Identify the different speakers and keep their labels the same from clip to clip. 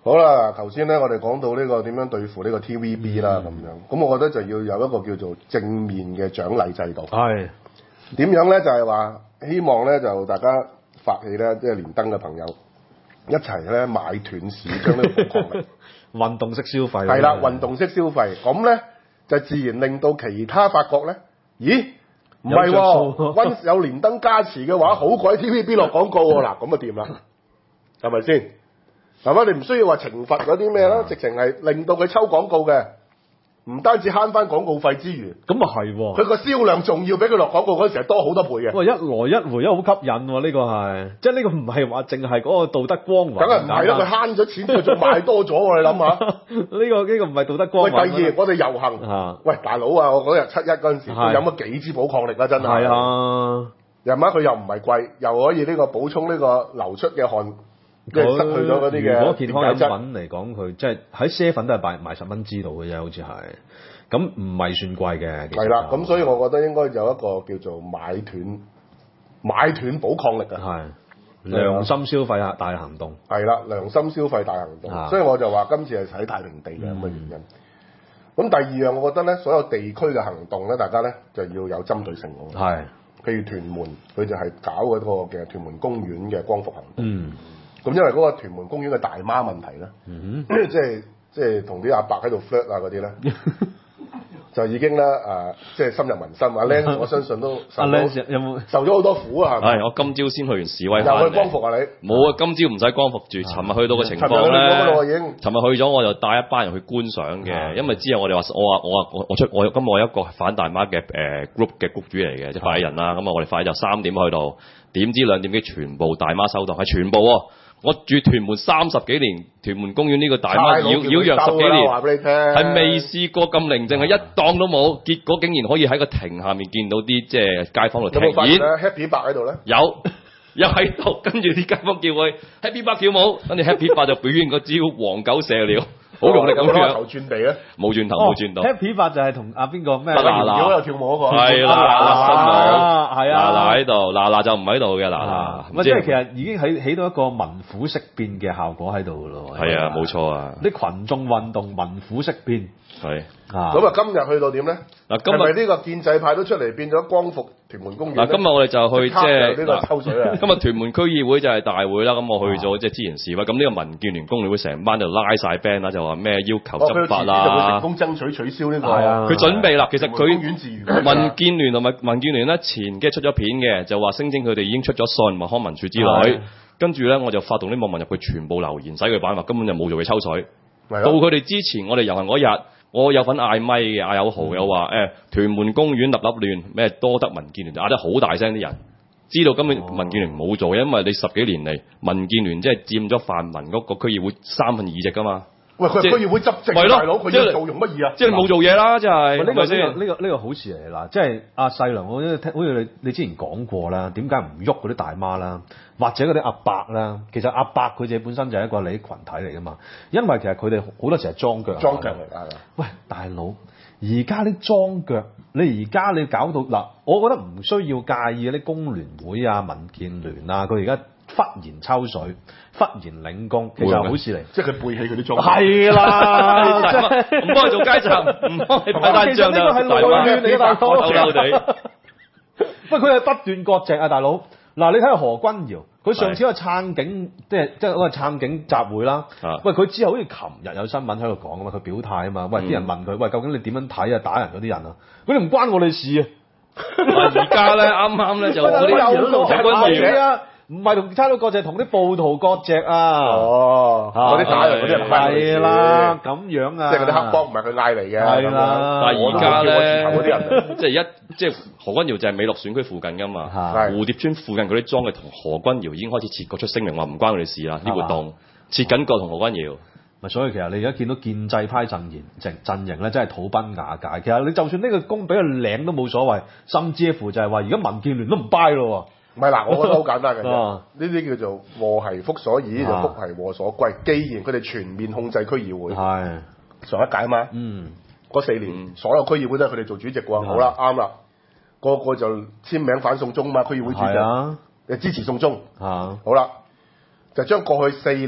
Speaker 1: 好啦，頭先咧我哋講到呢個點樣對付呢個 TVB 啦咁樣，咁我覺得就要有一個叫做正面嘅獎勵制度。
Speaker 2: 係
Speaker 1: 點樣咧？就係話希望咧就大家發起咧，即係連登嘅朋友一齊咧買斷市，將呢個寶礦力
Speaker 2: 運動式消費。
Speaker 1: 係啦，運動式消費，咁咧就自然令到其他發覺咧，咦？唔係喎，溫有連登加持嘅話，好鬼 TVB 落廣告喎，嗱咁啊掂啦，係咪先？係嘛？你唔需要話懲罰嗰啲咩啦，直情係令到佢抽廣告嘅，唔單止慳翻廣告費之餘，
Speaker 2: 咁啊係喎。
Speaker 1: 佢個銷量仲要比佢落廣告嗰陣時係多好多倍嘅。
Speaker 2: 喂，一來一回好吸引喎，呢個係，即係呢個唔係話淨係嗰個道德光環。
Speaker 1: 梗係唔係啦？佢慳咗錢，佢仲賣多咗喎！你諗下，
Speaker 2: 呢個唔係道德光
Speaker 1: 喂，
Speaker 2: 環。
Speaker 1: 第二我哋遊行，喂大佬啊！我嗰日7·1嗰陣時，佢飲咗幾支寶礦力啊！真係。
Speaker 2: 係啊。
Speaker 1: 又乜佢又唔係貴，又可以呢個補充呢個流出嘅汗。即係失去咗嗰啲嘅。
Speaker 2: 如果健康飲品嚟講，佢即係喺7-11都係賣10蚊支度嘅啫，好似係。咁唔係算貴嘅。
Speaker 1: 係啦，咁所以我覺得應該有一個叫做買斷寶礦力啊。
Speaker 2: 係良心消費大行動。
Speaker 1: 係啦，良心消費大行動。所以我就話今次係喺太平地嘅咁嘅原因。咁第二樣，我覺得咧，所有地區嘅行動咧，大家咧就要有針對性嘅。
Speaker 2: 係。譬
Speaker 1: 如屯門，佢就係搞嗰個嘅屯門公園嘅光復行動。咁因為嗰個屯門公園嘅大媽問題咧，即係同啲阿伯喺度 flirt 啊嗰啲咧，就已經咧即係深入民心。阿 Len 我相信都受咗好多苦啊，係咪？
Speaker 3: 係，我今朝先去完示威
Speaker 1: 翻嚟。又去光復啊你？
Speaker 3: 冇啊，今朝唔使光復住。尋日去到嘅情況咧，尋日去咗我就帶一班人去觀賞嘅，因為之後我哋話我今日我一個反大媽嘅group 嘅谷主嚟嘅，即係快人啦。咁啊我哋快就3點去到，點知2點幾全部大媽收檔，係全部喎。我住屯門30幾年，屯門公園呢個大媽擾攘10幾年，
Speaker 1: 話俾你聽，
Speaker 3: 係未試過咁寧靜，係一檔都冇。結果竟然可以喺個亭下面見到啲即係街坊度聽演。
Speaker 1: 有冇發現 Happy 伯喺度咧？
Speaker 3: 有，又喺度，跟住啲街坊叫佢 Happy 伯跳舞，跟住 Happy 伯就表演嗰招黃狗射鳥。好用力咁樣，
Speaker 1: 頭轉地咧，
Speaker 3: 冇轉頭冇轉到。
Speaker 2: Happy 伯就係同阿邊個咩？
Speaker 1: 嗱嗱又跳舞嗰個，
Speaker 3: 係啦，
Speaker 2: 係啊，
Speaker 3: 嗱嗱喺度，嗱嗱就唔喺度嘅，嗱嗱。
Speaker 2: 即係其實已經起到一個民府色變嘅效果喺度咯。
Speaker 3: 係啊，冇錯啊。
Speaker 2: 啲群眾運動民府色變。
Speaker 3: 係。
Speaker 1: 咁啊，今日去到點咧？
Speaker 3: 嗱，今日
Speaker 1: 係咪呢個建制派都出嚟變咗光復屯門公園？
Speaker 3: 嗱，今日我哋就去即係
Speaker 1: 呢個抽水啊！
Speaker 3: 今日屯門區議會就係大會啦，咁我去咗即係支持示威，咁呢個民建聯工聯會成班就拉晒 band 啦，就話咩要求執法啦，
Speaker 1: 就會成功爭取取消呢個。
Speaker 3: 佢準備啦，其實佢
Speaker 1: 民
Speaker 3: 建聯同埋民建聯咧前幾日出咗片嘅，就話聲稱佢哋已經出咗信，話康文署之類，跟住咧我就發動啲網民入去全部留言，洗佢版話根本就冇做佢抽水。到佢哋之前，我哋遊行嗰日。我有份嗌咪嘅，嗌有豪有話屯門公園立亂咩多得民建聯嗌得好大聲啲人，知道根本民建聯冇做，因為你10幾年嚟民建聯即係佔咗泛民嗰個區議會2/3席噶嘛。
Speaker 1: 喂，佢區議會執政大佬，佢要做用乜嘢啊？
Speaker 3: 即係冇做嘢啦，即係。
Speaker 2: 呢個好事嚟啦，即係阿細良，好似你之前講過啦，點解唔喐嗰啲大媽啦，或者嗰啲阿伯啦？其實阿伯佢自己本身就係一個利益群體嚟噶嘛，因為其實佢哋好多時係裝腳嚟㗎。喂，大佬，而家啲裝腳，你而家你搞到嗱，我覺得唔需要介意嗰啲工聯會啊、民建聯啊，佢而家忽然抽水、忽然領功，其實係好事嚟。
Speaker 1: 即係佢背棄佢啲裝。
Speaker 2: 係啦，即係
Speaker 3: 唔幫佢做街站，唔幫佢派單張就
Speaker 2: 大亂嚟嘅大佬。
Speaker 3: 嬲地。
Speaker 2: 喂，佢係不斷割席啊，大佬。嗱，你睇下何君堯，佢上次去撐警，即係嗰個撐警集會啦。喂，佢之後好似琴日有新聞喺度講啊嘛，佢表態啊嘛。喂，啲人問佢，喂，究竟你點樣睇啊？打人嗰啲人啊，佢哋唔關我哋事啊。
Speaker 3: 而家咧，啱啱咧就嗰啲何君堯
Speaker 2: 啊。唔係同差佬割席，同啲暴徒割席啊！
Speaker 1: 嗰啲打人嗰啲人
Speaker 2: 係啦，咁樣啊！
Speaker 1: 即係嗰啲黑幫唔係佢嗌嚟嘅。
Speaker 2: 係啦，
Speaker 3: 但係而家咧，
Speaker 1: 嗰啲人
Speaker 3: 即係何君堯就係美樂選區附近㗎嘛。蝴蝶村附近嗰啲莊嘅同何君堯已經開始切割出聲明，話唔關佢哋事啦。啲活動切緊割同何君堯。
Speaker 2: 咪所以其實你而家見到建制派陣營咧，真係土崩瓦解。其實你就算呢個工俾佢領都冇所謂，甚至乎就係話而家民建聯都唔 buy 咯。
Speaker 1: 唔係嗱，我覺得好簡單嘅啫。呢啲叫做禍兮福所倚，就福兮禍所歸。既然佢哋全面控制區議會，
Speaker 2: 係
Speaker 1: 上一屆嘛，嗰4年所有區議會都係佢哋做主席喎。好啦，啱啦，個個就簽名反送中嘛，區議會主席，支持送中。好啦，就將過去4年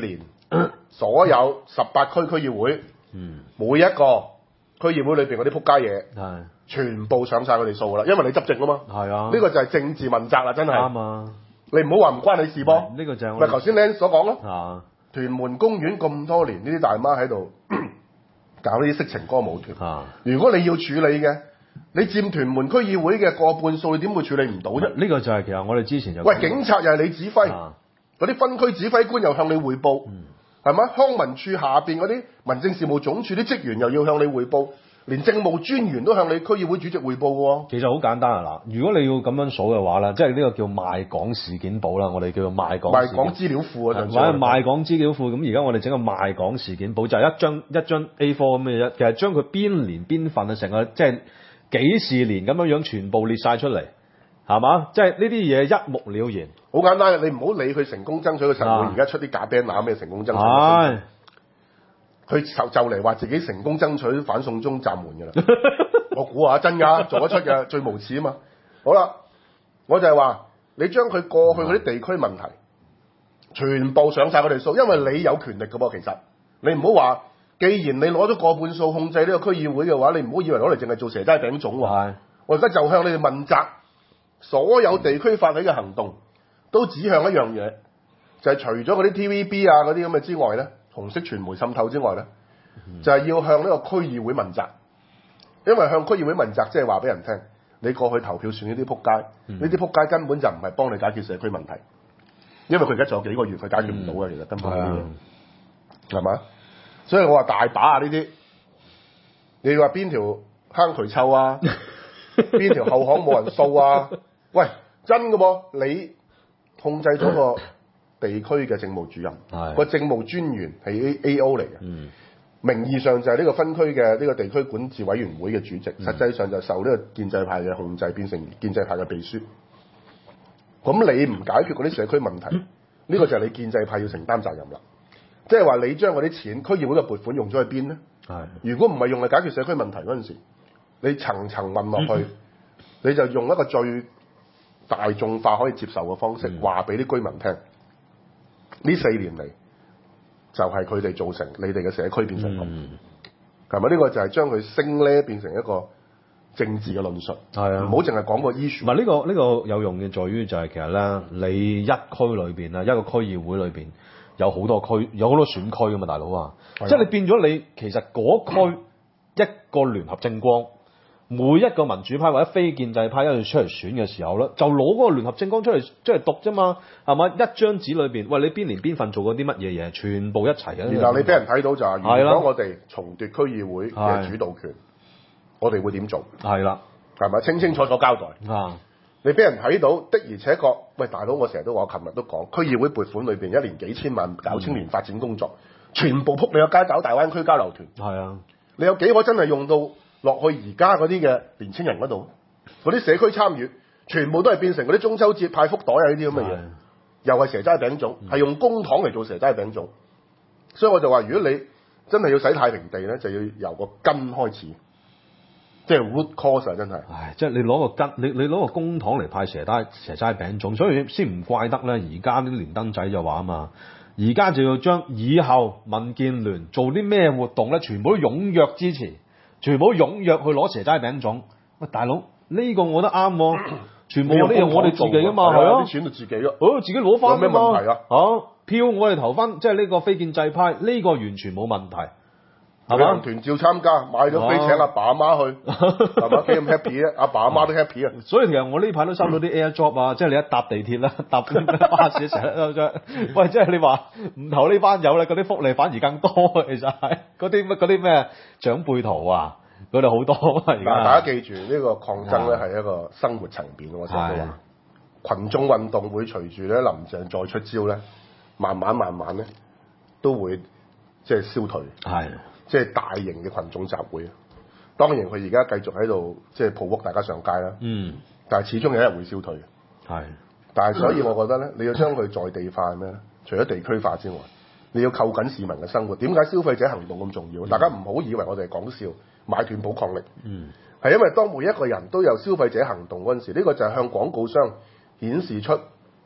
Speaker 1: 所有18區區議會，每一個區議會裏邊嗰啲撲街嘢，
Speaker 2: 係
Speaker 1: 全部上晒佢哋數㗎啦，因為你執政啊嘛。
Speaker 2: 係啊，
Speaker 1: 呢個就係政治問責啦，真係。
Speaker 2: 啱啊！
Speaker 1: 你唔好話唔關你事噃。
Speaker 2: 呢個就係我
Speaker 1: 咪頭先你所講咯。
Speaker 2: 啊，
Speaker 1: 屯門公園咁多年，呢啲大媽喺度搞呢啲色情歌舞團。
Speaker 2: 啊，
Speaker 1: 如果你要處理嘅，你佔屯門區議會嘅過半數，你點會處理唔到啫？
Speaker 2: 呢個就係其實我哋之前就
Speaker 1: 喂，警察又係你指揮，
Speaker 2: 啊
Speaker 1: 嗰啲分區指揮官又向你匯報，係咪？康文署下邊嗰啲民政事務總署啲職員又要向你匯報，連政務專員都向你區議會主席匯報喎。
Speaker 2: 其實好簡單啊！嗱，如果你要咁樣數嘅話咧，即係呢個叫賣港事件簿啦，我哋叫做賣港
Speaker 1: 賣港資料庫啊，
Speaker 2: 或者賣港資料庫。咁而家我哋整個賣港事件簿就係一張 A4 咁嘅啫，其實將佢邊年邊份啊，成個即係幾時年咁樣全部列晒出嚟，係嘛？即係呢啲嘢一目了然。
Speaker 1: 好簡單，你唔好理佢成功爭取嘅神會，而家出啲假 banner 咩成功爭取。
Speaker 2: 係。
Speaker 1: 佢就嚟話自己成功爭取反送中暫緩嘅啦，我估下真㗎，做得出嘅最無恥啊嘛。好啦，我就係話你將佢過去嗰啲地區問題全部上晒佢哋數，因為你有權力嘅噃。其實你唔好話，既然你攞咗過半數控制呢個區議會嘅話，你唔好以為攞嚟淨係做蛇齋餅粽喎。我而家就向你哋問責，所有地區發起嘅行動都指向一樣嘢，就係除咗嗰啲 TVB 啊嗰啲咁嘅之外咧。紅色傳媒滲透之外咧，就係要向呢個區議會問責，因為向區議會問責即係話俾人聽，你過去投票選呢啲撲街，呢啲撲街根本就唔係幫你解決社區問題，因為佢而家仲有幾個月佢解決唔到嘅，其實根本呢啲嘢係嘛？所以我話大把啊呢啲，你話邊條坑渠臭啊，邊條後巷冇人掃啊？喂，真嘅噃，你控制咗個地區嘅政務主任，個政務專員係 AO 嚟嘅，名義上就係呢個分區嘅呢個地區管治委員會嘅主席，實際上就受呢個建制派嘅控制，變成建制派嘅秘書。咁你唔解決嗰啲社區問題，呢個就係你建制派要承擔責任啦。即係話你將嗰啲錢區議會嘅撥款用咗去邊呢？如果唔係用嚟解決社區問題嗰陣時，你層層問落去，你就用一個最大眾化可以接受嘅方式，話俾啲居民聽。呢4年嚟就係佢哋造成你哋嘅社區變成咁，係咪？呢個就係將佢升咧變成一個政治嘅論述，
Speaker 2: 係啊，
Speaker 1: 唔好淨係講個 issue。
Speaker 2: 唔係呢個有用嘅，在於就係其實咧，你一區裏邊啊，一個區議會裏邊有好多區，有好多選區噶嘛，大佬啊，即係你變咗你其實嗰區一個聯合政光。每一個民主派或者非建制派一出嚟選嘅時候咧，就攞嗰個聯合政綱出嚟讀啫嘛，係嘛？一張紙裏邊，喂，你邊年邊份做過啲乜嘢嘢，全部一齊嘅。
Speaker 1: 然後你俾人睇到就係，如果我哋重奪區議會嘅主導權，我哋會點做？係啦，係咪清清楚楚交代？啊！你俾人睇到的而且確，喂，大佬，我成日都話，我琴日都講，區議會撥款裏邊一年幾千萬搞青年發展工作，全部撲你個街搞大灣區交流團。係啊，你有幾可真係用到落去而家嗰啲嘅年青人嗰度，嗰啲社區參與，全部都係變成嗰啲中秋節派福袋啊呢啲咁嘅嘢，又係蛇齋餅粽，係用公帑嚟做蛇齋餅粽。所以我就話，如果你真係要洗太平地咧，就要由個根開始，即係 root cause 啊！真係，
Speaker 2: 即係你攞個根，你攞個公帑嚟派蛇齋餅粽，所以先唔怪得咧。而家啲連登仔就話啊嘛，而家就要將以後民建聯做啲咩活動咧，全部都踴躍支持。全部踴躍去攞蛇齋餅粽，喂，大佬呢個我覺得啱喎，全部呢樣我哋自己啊嘛，係啊，啲錢就自己咯，自己攞翻，有咩問題啊？票我哋投翻，即係呢個非建制派，呢個完全冇問題，係嘛？團照參加，買咗飛請阿爸阿媽去，係嘛？幾咁 happy 啊！阿爸阿媽都 happy 啊！ 所以其實我呢排都收到啲 air job 啊，即係你一搭地鐵啦，搭巴士成日都喂，即係你話唔投呢班友咧，嗰啲福利反而更多，其實係嗰啲咩長輩圖啊，嗰度好多而家。
Speaker 1: 大家記住呢個抗爭咧係一個生活層面，我成日都話，群眾運動會隨住咧林鄭再出招咧，慢慢咧都會即係消退。係。即係大型嘅群眾集會，當然佢而家繼續喺度即係抱屋大家上街啦。但係始終有一日會消退。係。但係所以我覺得咧，你要將佢在地化係咩咧？除咗地區化之外，你要扣緊市民嘅生活。點解消費者行動咁重要？大家唔好以為我哋係講笑，買斷補抗力。係因為當每一個人都有消費者行動嗰陣時，呢個就係向廣告商顯示出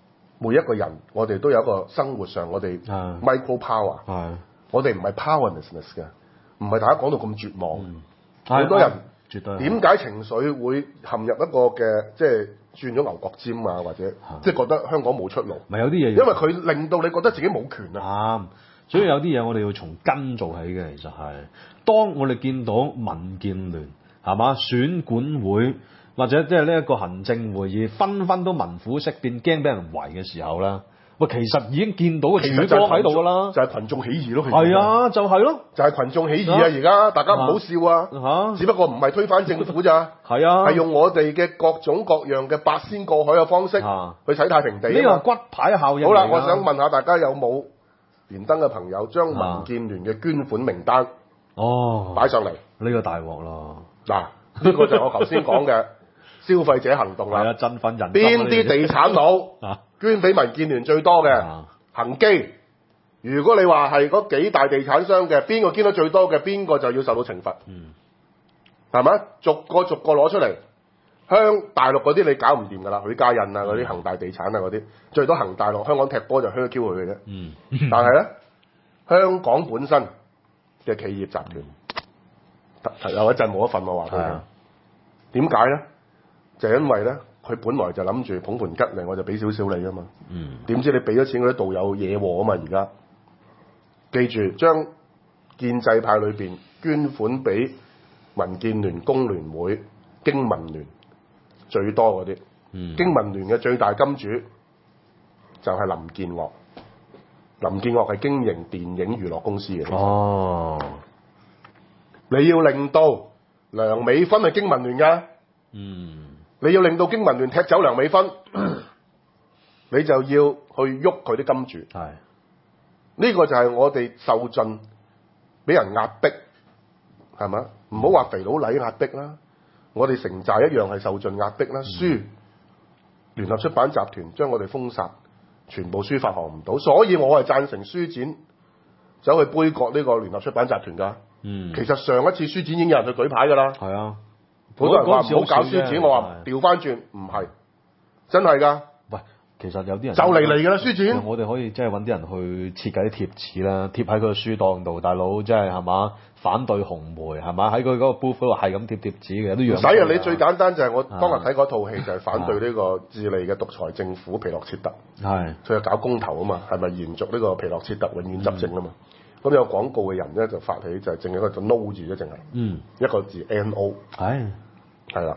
Speaker 1: 每一個人，我哋都有一個生活上我哋 micro power，我哋唔係 powerlessness 嘅，唔係大家講到咁絕望。好多人
Speaker 2: 絕對
Speaker 1: 點解情緒會陷入一個嘅即係轉咗牛角尖啊，或者即係覺得香港冇出路？
Speaker 2: 咪有啲嘢，
Speaker 1: 因為佢令到你覺得自己冇權啊。
Speaker 2: 所以有啲嘢我哋要從根做起嘅，其實係當我哋見到民建聯係嘛選管會或者即係呢一個行政會議紛紛都民虎色變，驚俾人圍嘅時候啦。喂，其實已經見到個曙光喺度㗎啦，
Speaker 1: 就係群眾起義咯。
Speaker 2: 係啊，就係咯，
Speaker 1: 就係群眾起義啊！而家大家唔好笑啊！只不過唔係推翻政府咋，
Speaker 2: 係啊，
Speaker 1: 係用我哋嘅各種各樣嘅八仙過海嘅方式去洗太平地。
Speaker 2: 呢個骨牌效應。
Speaker 1: 好啦，我想問下大家有冇連登嘅朋友將民建聯嘅捐款名單擺上嚟？
Speaker 2: 呢個大鑊咯！
Speaker 1: 嗱，呢個就係我頭先講嘅消費者行動啦。
Speaker 2: 係啊，振奮人心。
Speaker 1: 邊啲地產佬捐俾民建聯最多嘅？恒基。如果你話係嗰幾大地產商嘅，邊個捐得最多嘅，邊個就要受到懲罰。係咪？逐個攞出嚟。大陸嗰啲你搞唔掂㗎啦，許家印啊嗰啲恒大地產啊嗰啲，最多恒大落香港踢波就靴 Q 佢嘅啫。但係咧，香港本身嘅企業集團有一陣冇一份我話佢。點解咧？就係因為咧，佢本來就諗住捧盤吉利，我就俾少少你啊嘛。點知你俾咗錢嗰啲道友惹禍啊嘛！而家記住，將建制派裏邊捐款俾民建聯、工聯會、經民聯最多嗰啲，經民聯嘅最大金主就係林建岳。林建岳係經營電影娛樂公司嘅。你要令到梁美芬係經民聯㗎。你要令到經民聯踢走梁美芬，你就要去喐佢啲金主。呢個就係我哋受盡俾人壓迫，係咪？唔好話肥佬黎壓迫啦，我哋城寨一樣係受盡壓迫啦。書聯合出版集團將我哋封殺，全部書發行唔到，所以我係贊成書展走去杯葛呢個聯合出版集團㗎。其實上一次書展已經有人去舉牌㗎啦。係啊。好多人話唔好搞書展，我話調翻轉，唔係真係㗎。喂，
Speaker 2: 其實有啲人
Speaker 1: 就嚟㗎啦書展。
Speaker 2: 我哋可以即係揾啲人去設計啲貼紙啦，貼喺佢個書檔度。大佬即係係嘛反對紅媒係嘛喺佢嗰個 booth 度係咁貼貼紙嘅，都樣。唔使啊！你最簡單就係我當日睇嗰套戲就係反對呢個智利嘅獨裁政府皮諾切特。佢係搞公投啊嘛，係咪延續呢個皮諾切特永遠執政啊嘛？咁有廣告嘅人咧就發起就係淨係一個 no 字啫，淨係一個字 no。係啦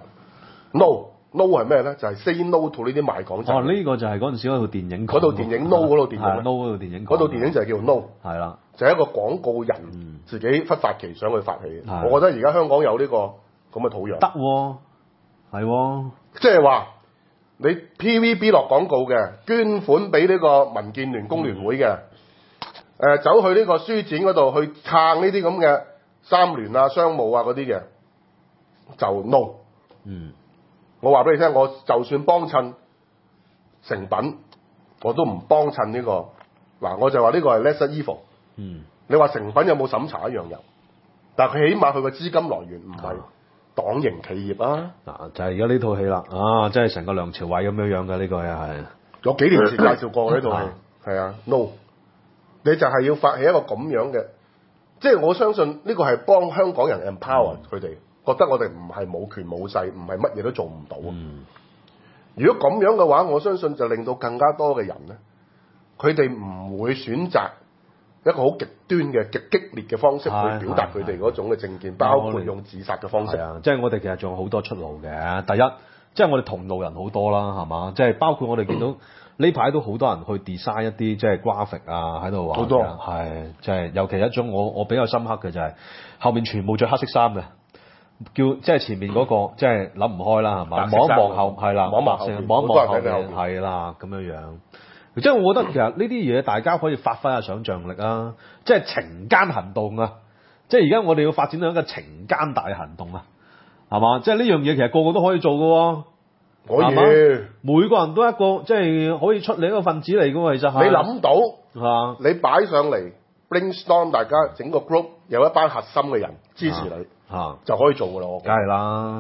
Speaker 2: ，no 係咩咧？就係 say no to 呢啲賣港仔。呢個就係嗰陣時嗰套電影。嗰套電影 no 嗰套電影。no 嗰套電影。嗰套電影就係叫 no。係啦，就係一個廣告人自己忽發奇想去發起。我覺得而家香港有呢個咁嘅土壤。得喎，係喎。即係話你 TVB 落廣告嘅，捐款俾呢個民建聯、工聯會嘅。走去呢個書展嗰度去撐呢啲咁嘅三聯啊、商務啊嗰啲嘅，就 no。我話俾你聽，我就算幫襯成品，我都唔幫襯呢個。嗱，我就話呢個係 lesser evil。你話成品有冇審查一樣有，但係佢起碼佢個資金來源唔係黨營企業啊。嗱，就係而家呢套戲啦，即係成個梁朝偉咁樣樣嘅呢個又係。有幾年前介紹過呢套戲，係啊 no。你就係要發起一個咁樣嘅，即係我相信呢個係幫香港人 empower 佢哋，覺得我哋唔係冇權冇勢，唔係乜嘢都做唔到。如果咁樣嘅話，我相信就令到更加多嘅人咧，佢哋唔會選擇一個好極端嘅極激烈嘅方式去表達佢哋嗰種嘅政見，包括用自殺嘅方式。即係我哋其實仲有好多出路嘅。第一，即係我哋同路人好多啦，係嘛？即係包括我哋見到。呢排都好多人去 design 一啲即係 graphic 啊，喺度話好多係即係尤其一種我比較深刻嘅就係後面全部着黑色衫嘅，叫即係前面嗰個即係諗唔開啦係嘛？望一望後係啦，望一望後面係啦咁樣樣。即係我覺得其實呢啲嘢大家可以發揮下想像力啊！即係懲奸行動啊！即係而家我哋要發展到一個懲奸大行動啊，係嘛？即係呢樣嘢其實個個都可以做嘅喎。可以，每個人都一個即係可以出嚟一個分子嚟嘅喎，其實係。你諗到，你擺上嚟 brainstorm， 大家整個 group 有一班核心嘅人支持你，就可以做嘅咯。梗係啦，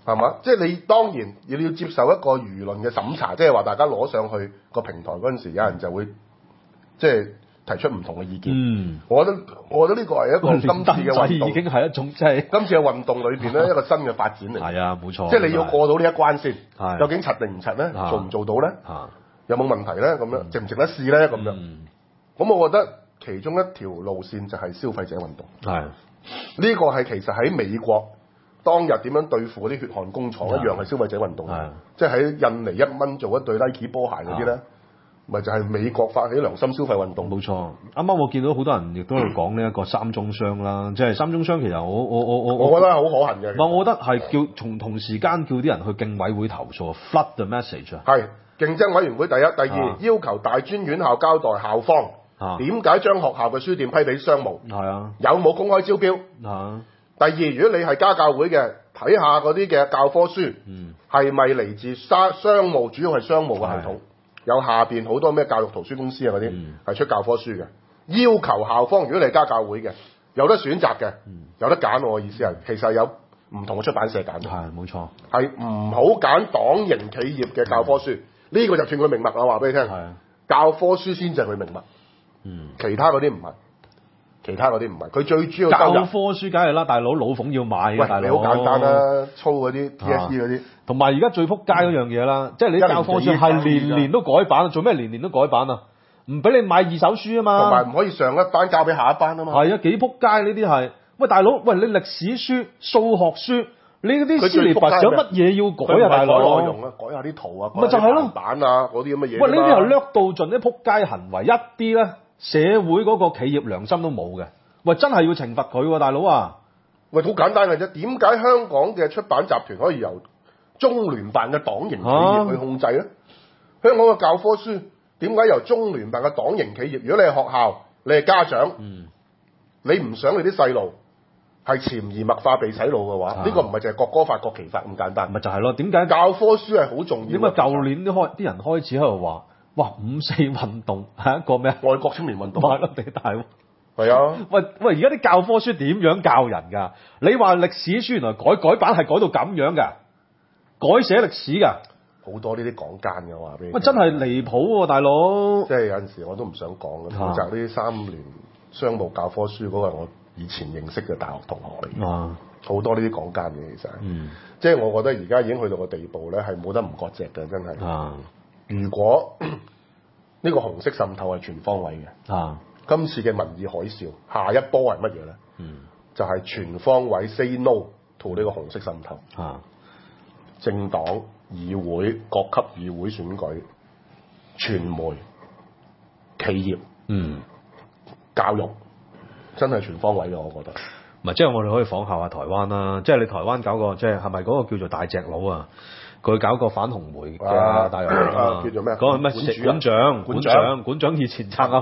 Speaker 1: 係嘛？即係你當然你要接受一個輿論嘅審查，即係話大家攞上去個平台嗰陣時，有人就會即係提出唔同嘅意見。我覺得呢個係一個今次嘅運動，
Speaker 2: 已經係一種即係
Speaker 1: 今次嘅運動裏邊咧一個新嘅發展嚟。
Speaker 2: 係啊，冇錯。
Speaker 1: 即係你要過到呢一關先，
Speaker 2: 係
Speaker 1: 究竟柒定唔柒咧？做唔做到咧？有冇問題咧？咁樣值唔值得試咧？咁樣。咁我覺得其中一條路線就係消費者運動。係呢個係其實喺美國當日點樣對付嗰啲血汗工廠一樣係消費者運動。即係喺印尼1蚊做一對 Nike 波鞋嗰啲咧。咪就係美國發起良心消費運動。冇錯，
Speaker 2: 啱啱我見到好多人亦都喺度講呢一個三中商啦，即係三中商其實
Speaker 1: 我覺得係好可行嘅。
Speaker 2: 我覺得係叫同時間叫啲人去競委會投訴 ，flood the message 啊。
Speaker 1: 係競爭委員會第一、第二要求大專院校交代校方點解將學校嘅書店批俾商務，有冇公開招標。第二，如果你係家教會嘅，睇下嗰啲嘅教科書係咪嚟自商務，主要係商務嘅系統。有下邊好多咩教育圖書公司啊嗰啲係出教科書嘅，要求校方如果你係家教會嘅，有得選擇嘅，有得揀。我嘅意思係其實有唔同嘅出版社揀。
Speaker 2: 係冇錯，
Speaker 1: 係唔好揀黨營企業嘅教科書，呢個就斷佢命脈啦。話俾你聽，教科書先至係佢命脈，其他嗰啲唔係。其他嗰啲唔係，佢最主要
Speaker 2: 教科書梗係啦，大佬老馮要買嘅，大佬。
Speaker 1: 你好簡單啦，操嗰啲 DSE 嗰啲。
Speaker 2: 同埋而家最撲街嗰樣嘢啦，即係你教科書係年年都改版，做咩年年都改版啊？唔俾你買二手書啊嘛。同埋
Speaker 1: 唔可以上一班交俾下一班啊嘛。
Speaker 2: 係啊，幾撲街呢啲係。喂，大佬，喂你歷史書、數學書，你嗰啲斯尼拔有乜嘢要改啊，大佬？
Speaker 1: 改內容啊，改下啲圖啊，
Speaker 2: 咪就係咯，
Speaker 1: 版啊嗰啲咁嘅嘢。
Speaker 2: 喂，呢啲係掠到盡啲撲街行為，一啲咧社會嗰個企業良心都冇嘅。喂，真係要懲罰佢喎，大佬啊！
Speaker 1: 喂，好簡單嘅啫。點解香港嘅出版集團可以由中聯辦嘅黨營企業去控制咧？香港嘅教科書點解由中聯辦嘅黨營企業？如果你係學校，你係家長，你唔想你啲細路係潛移默化被洗腦嘅話，呢個唔係淨係國歌法、國旗法咁簡單。
Speaker 2: 咪就係咯？點解
Speaker 1: 教科書係好重要？
Speaker 2: 點解舊年啲人開始喺度話，哇5·4運動係一個咩？
Speaker 1: 愛國青年運動。
Speaker 2: 買得地大喎！
Speaker 1: 係啊！
Speaker 2: 喂，而家啲教科書點樣教人㗎？你話歷史書原來改版係改到咁樣㗎，改寫歷史㗎，
Speaker 1: 好多呢啲講奸嘅話俾你。
Speaker 2: 喂，真係離譜喎，大佬！
Speaker 1: 即係有陣時我都唔想講嘅，負責呢啲3聯商務教科書嗰個我以前認識嘅大學同學嚟嘅，好多呢啲講奸嘅其實。即係我覺得而家已經去到個地步咧，係冇得唔割席嘅，真係。如果呢個紅色滲透係全方位嘅。今次嘅民意海嘯，下一波係乜嘢咧？就係全方位 say no to 呢個紅色滲透。政黨、議會、各級議會選舉、傳媒、企業、教育，真係全方位嘅，我覺得。
Speaker 2: 唔係，即係我哋可以仿效下台灣啦。即係你台灣搞個，即係係咪嗰個叫做大隻佬啊？佢搞個反紅莓嘅大遊行啊！
Speaker 1: 叫做咩？
Speaker 2: 嗰個咩館長以前撐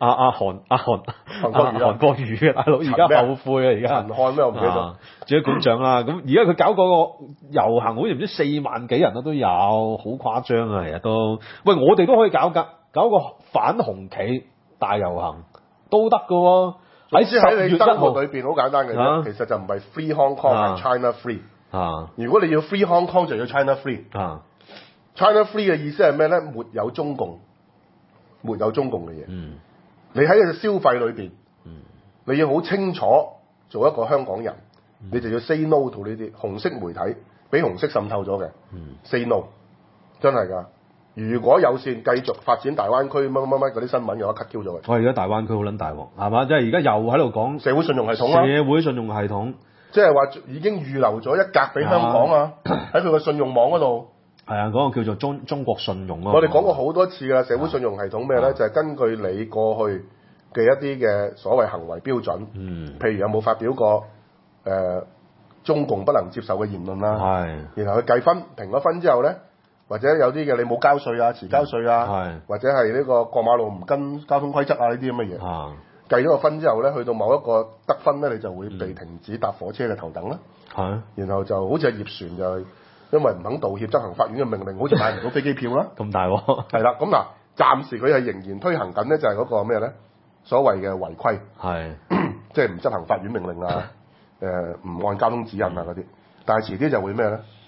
Speaker 2: 韓國瑜嘅大佬，而家後悔啊！而家
Speaker 1: 陳漢咩？我唔記得。
Speaker 2: 做咗館長啦，咁而家佢搞嗰個遊行，好似唔知4萬幾人啦都有，好誇張啊！其實都，喂，我哋都可以搞㗎，搞個反紅旗大遊行都得㗎喎。
Speaker 1: 喺10月生活裏邊好簡單嘅啫，其實就唔係 Free Hong Kong，係 China Free。如果你要 Free Hong Kong 就要 China Free。China Free 嘅意思係咩咧？沒有中共，沒有中共嘅嘢。你喺個消費裏邊，你要好清楚做一個香港人，你就要 say no to 呢啲紅色媒體，俾紅色滲透咗嘅，say no，真係㗎。如果有線繼續發展大灣區乜嗰啲新聞，又一 cut Q 咗佢。
Speaker 2: 而家大灣區好撚大鑊，係嘛？即係而家又喺度講
Speaker 1: 社會信用系統啦。
Speaker 2: 社會信用系統。
Speaker 1: 即係話已經預留咗一格俾香港啊！喺佢個信用網嗰度。
Speaker 2: 係啊，嗰個叫做中國信用啊。
Speaker 1: 我哋講過好多次㗎，社會信用系統咩咧？就係根據你過去嘅一啲嘅所謂行為標準。譬如有冇發表過中共不能接受嘅言論啦。然後佢計分，評咗分之後咧，或者有啲嘅你冇交稅啊、遲交稅啊，或者係呢個過馬路唔跟交通規則啊呢啲咁嘅嘢。計咗個分之後咧，去到某一個得分咧，你就會被停止搭火車嘅頭等啦。然後就好似係葉璇就因為唔肯道歉，執行法院嘅命令，好似買唔到飛機票啦。
Speaker 2: 咁大鑊。係
Speaker 1: 啦，咁嗱，暫時佢係仍然推行緊咧，就係嗰個咩咧？所謂嘅違規。即係唔執行法院命令啊，唔按交通指引啊嗰啲。但係遲啲就會咩咧？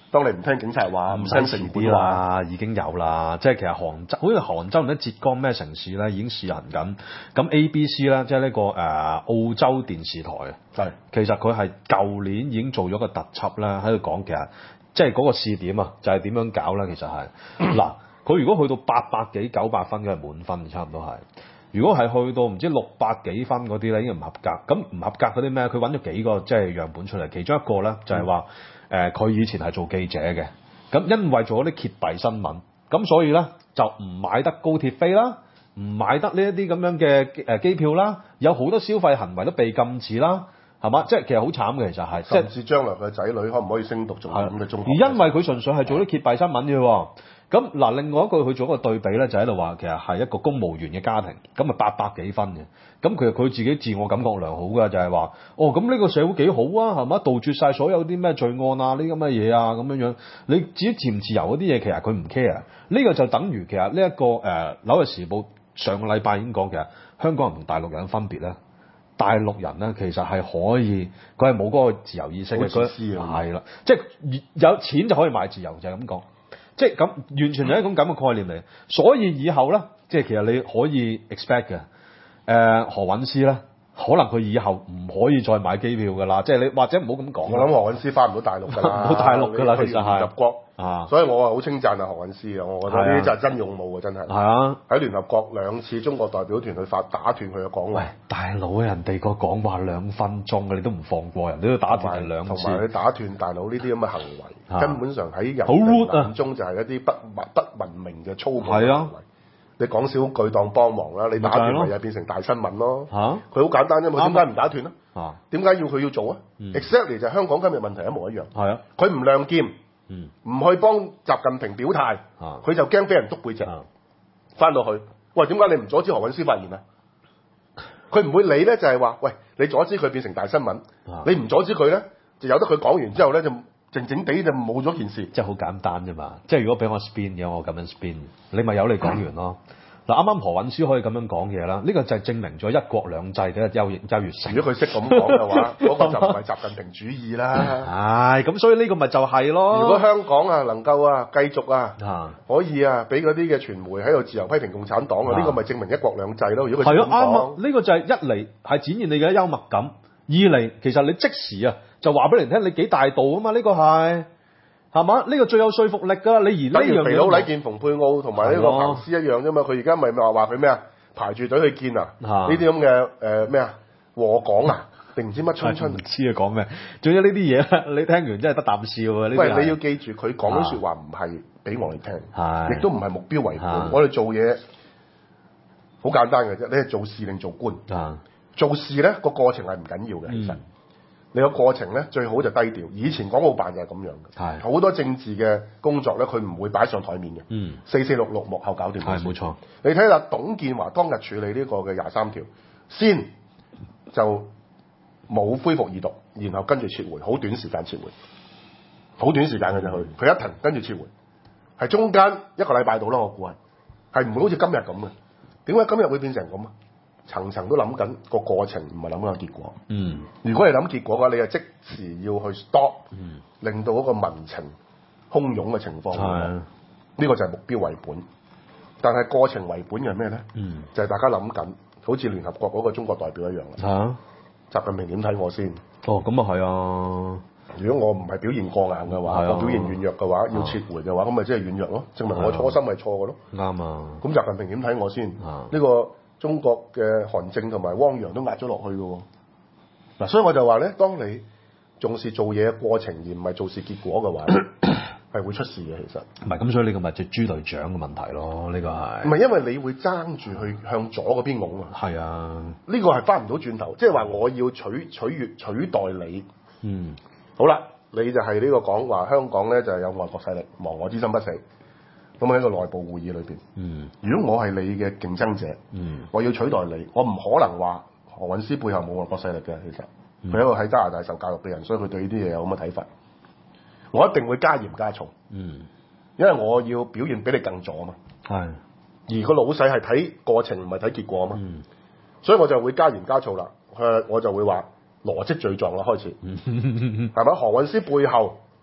Speaker 1: 當你唔聽警察話，唔聽城管
Speaker 2: 啦，已經有啦。即係其實杭州，好似杭州唔知浙江咩城市咧，已經試行緊。咁 ABC 咧，即係呢個澳洲電視台啊，
Speaker 1: 係
Speaker 2: 其實佢係舊年已經做咗個特輯啦，喺度講其實即係嗰個試點啊，就係點樣搞咧？其實係嗱，佢如果去到800幾900分嘅係滿分，差唔多係。如果係去到唔知600幾分嗰啲咧，已經唔合格。咁唔合格嗰啲咩？佢揾咗幾個即係樣本出嚟，其中一個咧就係話佢以前係做記者嘅，咁因為做咗啲揭弊新聞，咁所以咧就唔買得高鐵飛啦，唔買得呢一啲咁樣嘅機票啦，有好多消費行為都被禁止啦，係嘛？即係其實好慘嘅，其實係
Speaker 1: 甚至將來佢嘅仔女可唔可以升讀仲咁嘅中學？
Speaker 2: 而因為佢純粹係做啲揭弊新聞嘅喎。咁嗱，另外一個佢做一個對比咧，就喺度話其實係一個公務員嘅家庭，咁啊800幾分嘅，咁佢自己自我感覺良好嘅，就係話咁呢個社會幾好啊，係嘛？杜絕晒所有啲咩罪案啊，呢咁嘅嘢啊，咁樣樣。你至於自唔自由嗰啲嘢，其實佢唔 care。呢個就等於其實呢一個紐約時報上個禮拜已經講，其實香港人同大陸人分別咧，大陸人咧其實係可以，佢係冇嗰個自由意識嘅，佢係啦，即係有錢就可以買自由，就係咁講。即係咁，完全係一種咁嘅概念嚟，所以以後咧，即係其實你可以 expect 嘅，何韻詩咧，可能佢以後唔可以再買機票㗎啦，即係你或者唔好咁講。
Speaker 1: 我諗何韻詩翻唔到大陸㗎啦，
Speaker 2: 唔到大陸㗎啦，其實係
Speaker 1: 聯合國
Speaker 2: 啊，
Speaker 1: 所以我係好稱讚啊何韻詩啊，我覺得呢啲就係真勇武啊，真係。
Speaker 2: 係啊，
Speaker 1: 喺聯合國2次中國代表團去打斷佢嘅講話。
Speaker 2: 喂，大佬人哋個講話2分鐘嘅，你都唔放過人，你都打斷人2次。
Speaker 1: 同埋佢打斷大佬呢啲咁嘅行為，根本上喺人眼中就係一啲不文明嘅粗暴嘅行為。你講少句當幫忙啦，你打斷咪又變成大新聞咯。佢好簡單啫嘛，點解唔打斷啊？點解佢要做啊？exactly 就係香港今日問題一模一樣。係啊，佢唔亮劍，唔去幫習近平表態，佢就驚俾人督背脊。翻到去，喂，點解你唔阻止何韻詩發言啊？佢唔會理咧，就係話，喂，你阻止佢變成大新聞，你唔阻止佢咧，就由得佢講完之後咧就靜靜地就冇咗件事。即係好簡單啫嘛。即係如果俾我 spin 嘅，我咁樣 spin，你咪由你講完咯。嗱，啱啱何韻詩可以咁樣講嘢啦，呢個就係證明咗一國兩制嘅優越性。如果佢識咁講嘅話，嗰個就唔係習近平主義啦。係，咁所以呢個咪就係咯。如果香港啊能夠啊繼續啊可以啊俾嗰啲嘅傳媒喺度自由批評共產黨啊，呢個咪證明一國兩制咯。如果佢係啊啱啊，呢個就係一嚟係展現你嘅幽默感，二嚟其實你即時啊就話俾人聽你幾大度啊嘛，呢個係。係嘛？呢個最有說服力㗎。你而呢樣肥佬禮見蓬佩奧同埋呢個彭斯一樣啫嘛。佢而家咪話佢咩啊？排住隊去見啊！呢啲咁嘅咩啊？禍港啊？定唔知乜春春？唔知佢講咩？仲有呢啲嘢，你聽完真係得啖笑啊！喂，你要記住，佢講啲説話唔係俾我哋聽，亦都唔係目標為本。我哋做嘢好簡單嘅啫。你係做事定做官？做事咧個過程係唔緊要嘅，其實。你個過程咧最好就低調。以前港澳辦就係咁樣嘅，好多政治嘅工作咧，佢唔會擺上台面嘅。4466幕後搞掂。係冇錯。你睇下董建華當日處理呢個嘅23條，先就冇恢復二讀，然後跟住撤回，好短時間撤回，好短時間嘅就去，佢一停跟住撤回，係中間1個禮拜到啦，我估係唔會好似今日咁嘅。點解今日會變成咁啊？層層都諗緊個過程，唔係諗緊個結果。如果你諗結果嘅話，你係即時要去 stop，令到嗰個民情洶湧嘅情況。呢個就係目標為本，但係過程為本嘅係咩咧？就係大家諗緊，好似聯合國嗰個中國代表一樣啦。習近平點睇我先？咁啊係啊！如果我唔係表現過硬嘅話，我表現軟弱嘅話，要撤回嘅話，咁咪即係軟弱咯，證明我初心係錯嘅咯。啱啊！咁習近平點睇我先？呢個中國嘅韓正同埋汪洋都壓咗落去嘅喎。嗱，所以我就話咧，當你重視做嘢嘅過程而唔係做事結果嘅話，係會出事嘅。其實唔係咁，所以呢個咪就豬隊長嘅問題咯。呢個係唔係因為你會爭住去向左嗰邊拱啊？係啊，呢個係翻唔到轉頭，即係話我要取代你。好啦，你就係呢個講話香港咧就係有外國勢力，亡我之心不死。咁喺個內部會議裏邊，如果我係你嘅競爭者，我要取代你，我唔可能話何韻詩背後冇外國勢力嘅。其實佢一個喺加拿大受教育嘅人，所以佢對呢啲嘢有咁嘅睇法。我一定會加鹽加醋，因為我要表現比你更左啊嘛。而個老細係睇過程唔係睇結果啊嘛，所以我就會加鹽加醋啦。我就會話邏輯罪狀啦，開始係咪？何韻詩背後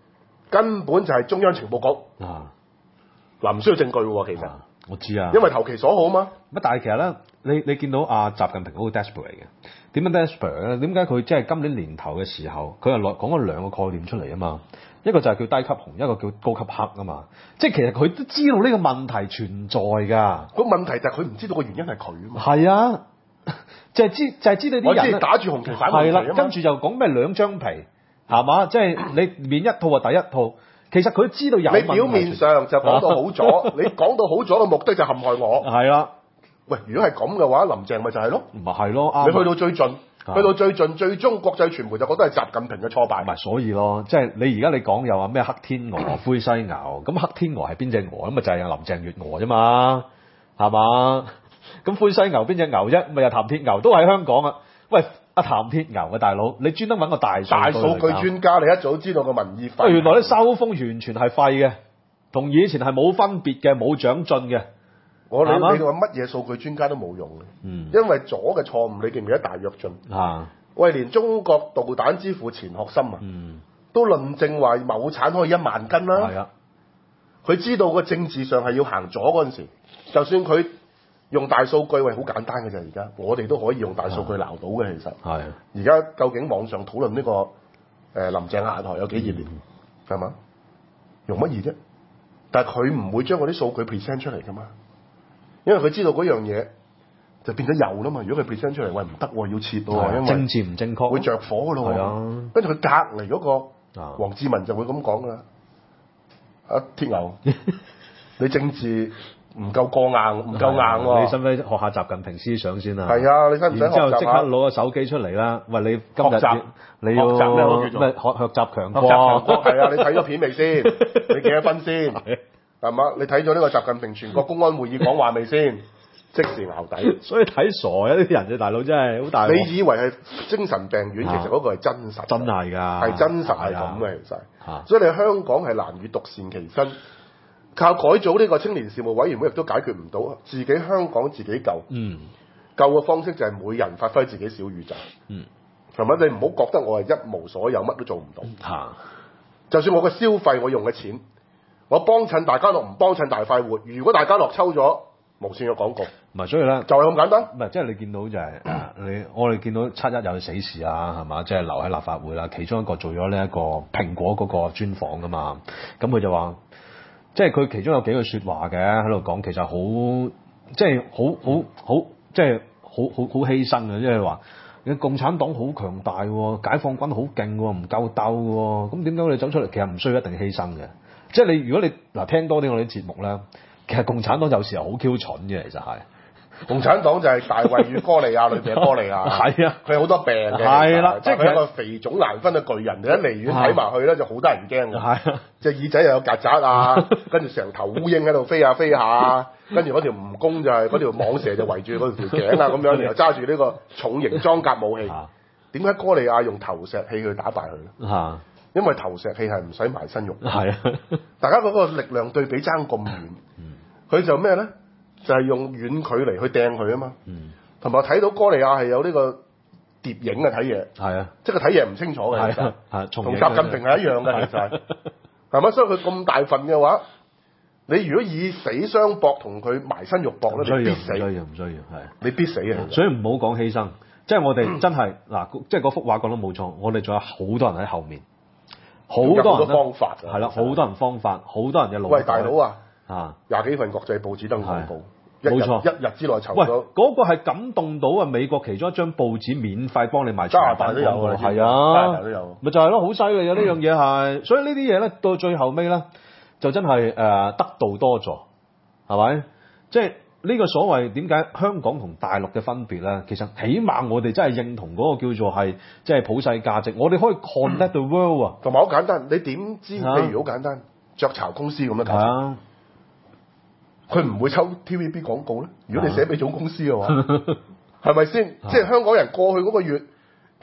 Speaker 1: 根本就係中央情報局
Speaker 2: 啊，
Speaker 1: 嗱唔需要證據喎，其實，
Speaker 2: 我知啊，
Speaker 1: 因為投其所好嘛。
Speaker 2: 乜但係其實咧，你見到阿習近平好 desperate 嘅，點樣 desperate 咧？點解佢即係今年年頭嘅時候，佢又講咗兩個概念出嚟啊嘛？一個就係叫低級紅，一個叫高級黑啊嘛。即係其實佢都知道呢個問題存在㗎。
Speaker 1: 個問題就係佢唔知道個原因係佢啊嘛。
Speaker 2: 係啊，就係知道啲人呢
Speaker 1: 打住紅旗反紅旗
Speaker 2: 係啦，跟住就講咩兩張皮係嘛？即係你免一套啊，第一套。其實佢知道有問題。
Speaker 1: 你表面上就講到好咗，你講到好咗嘅目的就陷害我。
Speaker 2: 係啦。
Speaker 1: 喂，如果係咁嘅話，林鄭咪就係咯。
Speaker 2: 咪係咯，
Speaker 1: 你去到最盡。去到最盡，最終國際傳媒就覺得係習近平嘅挫敗。
Speaker 2: 唔係，所以咯，即係你而家你講又話咩黑天鵝、灰犀牛，咁黑天鵝係邊隻鵝？咁咪就係林鄭月娥啫嘛，係嘛？咁灰犀牛邊隻牛啫？咪又譚鐵牛都喺香港啊！喂，阿譚鐵牛嘅大佬，你專登揾個大數
Speaker 1: 據專家，你一早知道個民意廢。
Speaker 2: 原來啲收風完全係廢嘅，同以前係冇分別嘅，冇長進嘅。
Speaker 1: 你話乜嘢數據專家都冇用嘅，因為左嘅錯誤，你記唔記得大躍進？喂，連中國導彈之父錢學森都論證話畝產可以1萬斤啦。係啊，佢知道個政治上係要行左嗰陣時，就算佢用大數據，喂，好簡單嘅啫。而家我哋都可以用大數據撈到嘅，其實。係。而家究竟網上討論呢個林鄭下台有幾熱烈？係嘛？用乜嘢啫？但係佢唔會將嗰啲數據 present 出嚟㗎嘛。因為佢知道嗰樣嘢就變咗有啦嘛，如果佢 present 出嚟，喂唔得喎，要切喎，因為
Speaker 2: 政治唔正確，
Speaker 1: 會着火噶咯。係啊，跟住佢隔離嗰個黃志文就會咁講啦。阿鐵牛，你政治唔夠過硬，唔夠硬喎。
Speaker 2: 你使唔使學下習近平思想先啊？
Speaker 1: 係啊，你使唔使學習？然之後
Speaker 2: 即刻攞個手機出嚟啦。喂，你今日你要
Speaker 1: 學習咩？
Speaker 2: 學習強國。
Speaker 1: 係啊，你睇咗片未先？你幾多分先？係嘛？你睇咗呢個習近平全國公安會議講話未先？即時淆底。所以睇傻啊！呢啲人嘅大佬真係好大。你以為係精神病院，其實嗰個係真實。真係㗎。係真實係咁嘅，其實。所以你香港係難以獨善其身，靠改組呢個青年事務委員會亦都解決唔到。自己香港自己救。救嘅方式就係每人發揮自己小宇宙。係咪？你唔好覺得我係一無所有，乜都做唔到。就算我嘅消費，我用嘅錢。我幫襯大家樂唔幫襯大快活，如果大家樂抽咗無線嘅廣告，唔係，所以咧就係咁簡單。唔係，即係你見到就係我哋見到7·1有死事啊，係嘛？即係留喺立法會啦，其中一個做咗呢一個蘋果嗰個專訪噶嘛，咁佢就話，即係佢其中有幾句説話嘅喺度講，其實好即係好即係好犧牲嘅，即係話你共產黨好強大喎，解放軍好勁喎，唔夠鬥喎，咁點解你走出嚟？其實唔需要一定犧牲嘅。即係如果你嗱聽多啲我哋啲節目咧，其實共產黨有時候好 Q 蠢嘅，其實係。共產黨就係大衛與哥利亞裏邊嘅哥利亞。係啊，佢好多病嘅。係啦，即係佢係一個肥腫難分嘅巨人，你一離遠睇埋去咧就好得人驚嘅。係啊，隻耳仔又有曱甴啊，跟住成頭烏蠅喺度飛下飛下，跟住嗰條蜈蚣就係嗰條蟒蛇就圍住嗰條頸啊咁樣，然後揸住呢個重型裝甲武器。點解哥利亞用投石器去打敗佢咧？因為投石器係唔使埋身肉，係啊，大家嗰個力量對比爭咁遠，佢就咩咧？就係用遠距離去掟佢啊嘛，同埋睇到哥利亞係有呢個碟影嘅睇嘢，係啊，即係佢睇嘢唔清楚嘅，其實同習近平係一樣嘅，其實係咪？所以佢咁大份嘅話，你如果以死相搏同佢埋身肉搏咧，你必死，唔需要，係你必死嘅，所以唔好講犧牲，即係我哋真係嗱，即係嗰幅畫講得冇錯，我哋仲有好多人喺後面。好多人方法係啦，好多人方法，好多人嘅路。喂，大佬啊，20幾份國際報紙登廣告，冇錯，一日之內籌咗。喂，嗰個係感動到啊！美國其中一張報紙免費幫你賣，加拿大都有啊，係啊，加拿大都有。咪就係咯，好犀利啊！呢樣嘢係，所以呢啲嘢咧，到最後尾咧，就真係得道多助，係咪？即係。呢個所謂點解香港同大陸嘅分別咧？其實起碼我哋真係認同嗰個叫做係即係普世價值，我哋可以 connect the world 啊。同埋好簡單，你點知？譬如好簡單，雀巢公司咁樣睇，佢唔會抽 TVB 廣告咧。如果你寫俾總公司嘅話，係咪先？即係香港人過去嗰個月，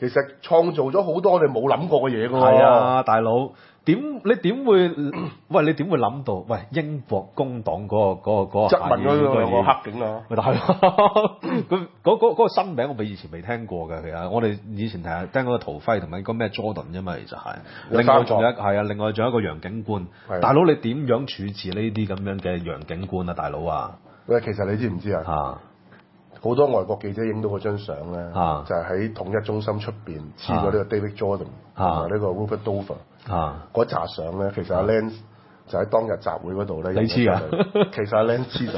Speaker 1: 其實創造咗好多我哋冇諗過嘅嘢㗎喎。
Speaker 2: 係啊，大佬，你點會喂？你點會諗到？喂，英國工黨嗰個
Speaker 1: 質問嗰個黑警啊！
Speaker 2: 咪係咯，嗰個新名我以前未聽過嘅，其實我哋以前係聽嗰個陶輝同埋個咩 Jordan 啫嘛，其實係。另外仲有另外仲有一個洋警官。大佬你點樣處置呢啲咁樣嘅洋警官啊？大佬啊！
Speaker 1: 喂，其實你知唔知啊？好多外國記者影到嗰張相咧，就係喺統一中心出邊黐咗呢個 David Jordan 同埋呢個 Rupert Dover 嗰扎相咧，其實阿 Len 就喺當日集會嗰度咧，
Speaker 2: 你黐啊？
Speaker 1: 其實阿 Len 黐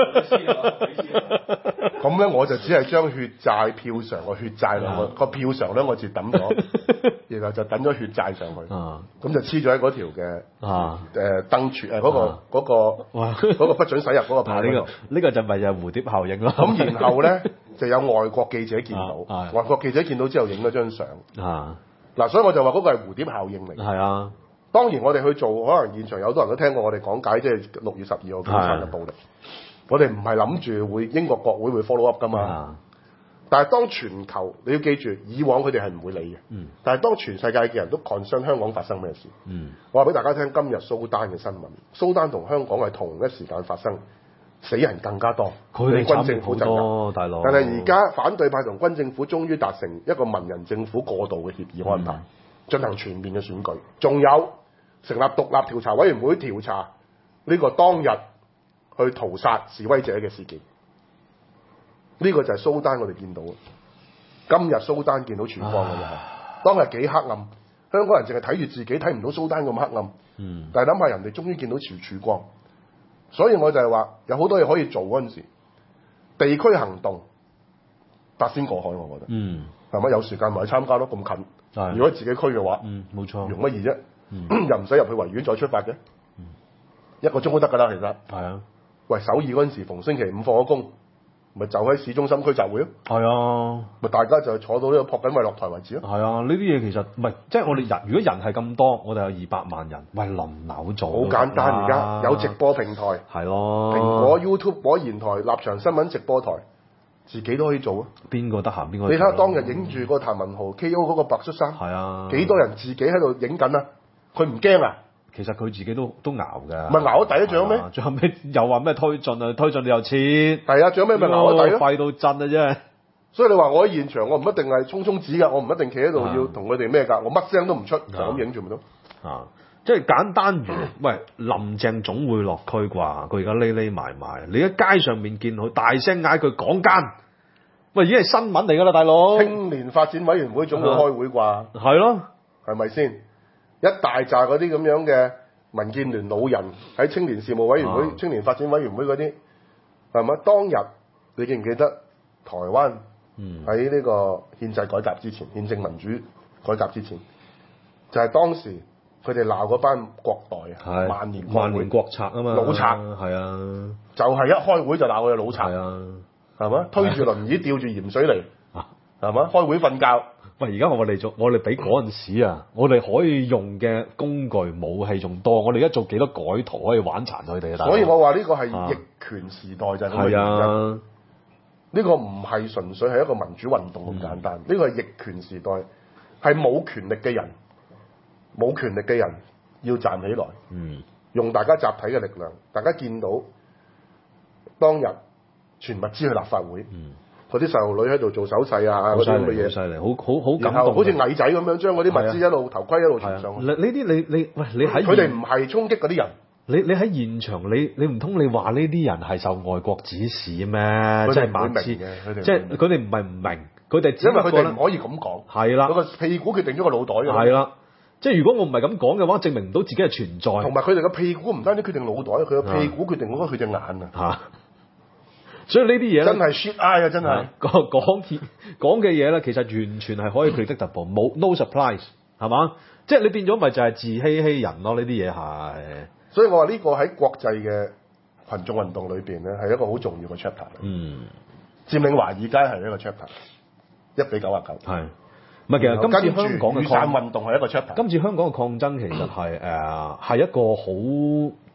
Speaker 1: 咗。咁咧我就只係將血債票償個血債兩個票償兩個字抌咗，然後就抌咗血債上去，咁就黐咗喺嗰條嘅燈柱嗰個不准駛入嗰個牌嗰度。
Speaker 2: 呢個就咪就係蝴蝶效應咯。
Speaker 1: 咁然後咧就有外國記者見到，外國記者見到之後影咗張相。嗱，所以我就話嗰個係蝴蝶效應嚟。
Speaker 2: 係啊，
Speaker 1: 當然我哋去做，可能現場有好多人都聽過我哋講解，即係6月12號警察嘅暴力。我哋唔係諗住會英國國會會 follow up 噶嘛，但係當全球你要記住，以往佢哋係唔會理嘅，但係當全世界嘅人都 concern 香港發生咩事，我話俾大家聽，今日蘇丹嘅新聞，蘇丹同香港係同一時間發生，死人更加多，
Speaker 2: 佢哋
Speaker 1: 軍政府鎮壓，
Speaker 2: 大佬。
Speaker 1: 但係而家反對派同軍政府終於達成一個文人政府過渡嘅協議安排，進行全面嘅選舉，仲有成立獨立調查委員會調查呢個當日去屠殺示威者嘅事件，呢個就係蘇丹我哋見到嘅。今日蘇丹見到曙光嘅就係，當日幾黑暗，香港人淨係睇住自己，睇唔到蘇丹咁黑暗。但係諗下人哋終於見到曙光，所以我就係話有好多嘢可以做嗰陣時，地區行動八仙過海，我覺得，係咪有時間咪去參加咯？咁近，如果自己區嘅話，
Speaker 2: 冇錯，
Speaker 1: 容乜易啫？又唔使入去維園再出發嘅，1個鐘都得㗎啦，其實。
Speaker 2: 係啊。
Speaker 1: 喂，首爾嗰陣時逢星期五放咗工，咪就喺市中心區集會咯。
Speaker 2: 係啊，
Speaker 1: 咪大家就坐到呢個朴槿惠落台為止咯。
Speaker 2: 係啊，呢啲嘢其實唔係，即係我哋人，如果人係咁多，我哋有200萬人，喂輪流做。好
Speaker 1: 簡單，而家有直播平台。
Speaker 2: 係咯。
Speaker 1: 蘋果、YouTube、果然台、立場新聞直播台，自己都可以做啊。邊個得閒邊個？你睇下當日影住個譚文豪 KO 嗰個白恤衫，係啊，幾多人自己喺度影緊啊？佢唔驚啊？其實佢自己都熬㗎，咪熬咗第一獎咩？最後尾又話咩推進啊，推進你又切，係啊，最後尾咪熬咗第咯，廢到震啊啫！所以你話我喺現場，我唔一定係衝指㗎，我唔一定企喺度要同佢哋咩㗎，我乜聲都唔出，就咁影住咪得啊！即係簡單如，喂，林鄭總會落區啩？佢而家匿埋，你喺街上面見佢大聲嗌佢港奸，喂，已經係新聞嚟㗎啦，大佬！青年發展委員會總會開會啩？係咯，係咪先？一大扎嗰啲咁樣嘅民建聯老人喺青年事務委員會、青年發展委員會嗰啲，係咪？當日你記唔記得台灣喺呢個憲制改革之前、憲政民主改革之前，就係當時佢哋鬧嗰班國代啊，萬年國策啊嘛，老賊係啊，就係一開會就鬧佢哋老賊啊，係嘛？推住輪椅吊住鹽水嚟，係嘛？開會瞓覺。喂，而家我哋比嗰陣時啊，我哋可以用嘅工具武器仲多，我哋而家做幾多改圖可以玩殘佢哋啊！所以我話呢個係逆權時代就係咁嘅原因。呢個唔係純粹係一個民主運動咁簡單，呢個係逆權時代，係冇權力嘅人要站起來，用大家集體嘅力量。大家見到當日全物資去立法會。嗰啲細路女喺度做手勢啊，嗰啲咁嘅嘢，犀利，好感動。好似蟻仔咁樣將嗰啲物資一路頭盔一路傳上去。呢啲你喺佢哋唔係衝擊嗰啲人。你喺現場，你唔通你話呢啲人係受外國指使咩？即係白痴嘅，即係佢哋唔係唔明，佢哋因為佢哋唔可以咁講。係啦，嗰個屁股決定咗個腦袋㗎。係啦，即係如果我唔係咁講嘅話，證明唔到自己係存在。同埋佢哋嘅屁股唔單止決定腦袋，佢嘅屁股決定嗰個佢隻眼啊。嚇！所以呢啲嘢咧，真係 shit eye 啊！真係講嘅嘢咧，其實完全係可以 predictable，冇 no surprise， 係嘛？即係你變咗咪就係自欺欺人咯？呢啲嘢係。所以我話呢個喺國際嘅群眾運動裏邊咧，係一個好重要嘅 chapter。佔領華爾街係一個 chapter，1:99。係。唔係，其實今次香港嘅雨傘運動係一個 chapter。今次香港嘅抗爭其實係一個好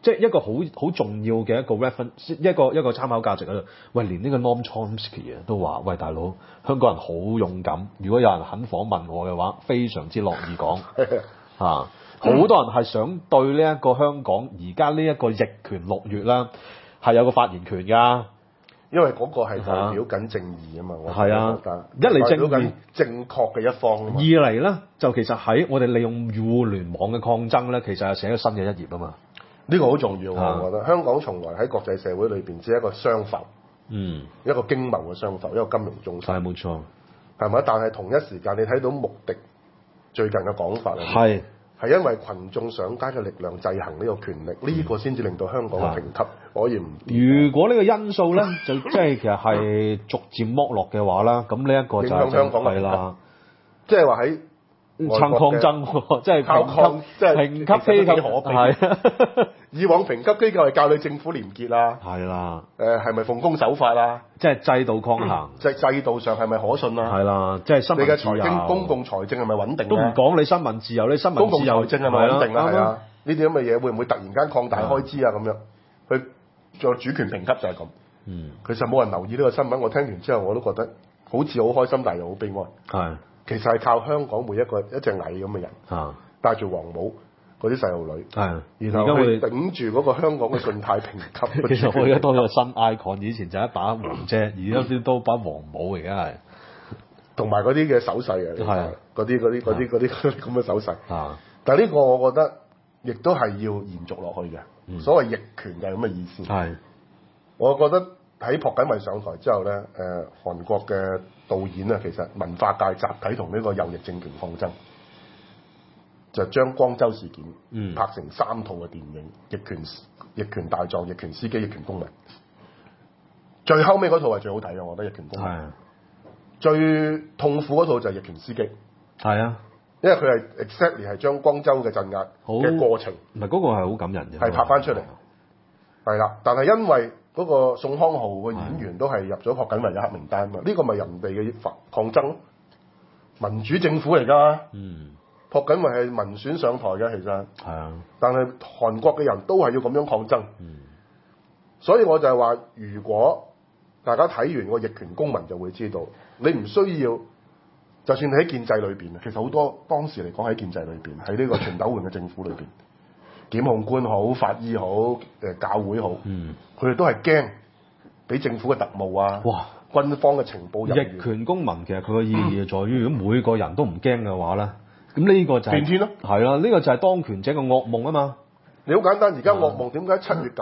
Speaker 2: 即係一個好重要嘅一個 reference，一個參考價值喺度。喂，連呢個 Noam Chomsky 都話：喂，大佬，香港人好勇敢。如果有人肯訪問我嘅話，非常之樂意講啊。好多人係想對呢一個香港而家呢一個逆權6月啦，係有個發言權㗎。
Speaker 1: 因為嗰個係代表緊正義啊嘛，我
Speaker 2: 係啊，
Speaker 1: 一嚟
Speaker 2: 正義
Speaker 1: 正確嘅一方啊嘛，
Speaker 2: 二嚟咧就其實喺我哋利用互聯網嘅抗爭咧，其實係寫咗新嘅一頁啊嘛。
Speaker 1: 呢個好重要我覺得。香港從來喺國際社會裏邊只係一個商埠，一個經貿嘅商埠，一個金融中心。係冇錯，係咪？但係同一時間你睇到穆迪最近嘅講法係因為群眾上街嘅力量制衡呢個權力，呢個先至令到香港嘅評級可以唔掂。如果呢個因素咧，就即係其實係逐漸剝落嘅話啦，咁呢一個就係香港嘅評級，即係話喺撐抗爭，即係評級，即係評級機構係。以往評級機構係教你政府廉潔啦，係啦，係咪奉公守法啦，即係制度抗衡，即係制度上係咪可信啦，係啦，即係新聞自由，你嘅財經公共財政係咪穩定？都唔講你新聞自由，你新聞自由公共財政係咪穩定啦？係啊，呢啲咁嘅嘢會唔會突然間擴大開支啊？咁樣去做主權評級就係咁。其實冇人留意呢個新聞，我聽完之後我都覺得好似好開心，但係又好悲哀。係，其實係靠香港每一隻蟻咁嘅人，戴住黃帽。嗰啲細路女，係，然後佢頂住嗰個香港嘅信貸評級。其實我而家多咗個新 icon，以前就一把黃遮，而家先多把黃帽，而家係，同埋嗰啲嘅手勢啊，係，嗰啲咁嘅手勢。啊，但係呢個我覺得亦都係要延續落去嘅。所謂逆權就係咁嘅意思。係，我覺得喺朴槿惠上台之後咧，韓國嘅導演啊，其實文化界集體同呢個右翼政權抗爭。就將光州事件拍成3套嘅電影，逆權大狀、逆權司機、逆權公民。最後尾嗰套係最好睇嘅，我覺得逆權公民。最痛苦嗰套就係逆權司機。係啊，因為佢係 exactly 係將光州嘅鎮壓嘅過程。唔係嗰個係好感人嘅。係拍翻出嚟。係啦，但係因為嗰個宋康昊嘅演員都係入咗朴槿惠嘅黑名單嘛，呢個咪人哋嘅抗爭，民主政府嚟㗎。朴槿惠係民選上台嘅，其實係啊，但係韓國嘅人都係要咁樣抗爭，所以我就係話，如果大家睇完個逆權公民就會知道，你唔需要，就算你喺建制裏邊，其實好多當時嚟講喺建制裏邊，喺呢個全斗煥嘅政府裏邊，檢控官好、法醫好、教會好，佢哋都係驚俾政府嘅特務啊，軍方嘅情報人員。逆權公民其實佢嘅意義在於，如果每個人都唔驚嘅話咧。咁呢個就係變天咯，係啦，呢個就係當權者嘅噩夢啊嘛。你好簡單，而家噩夢點解7月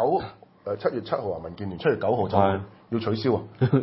Speaker 1: 7號啊？民建聯7月9號就要取消啊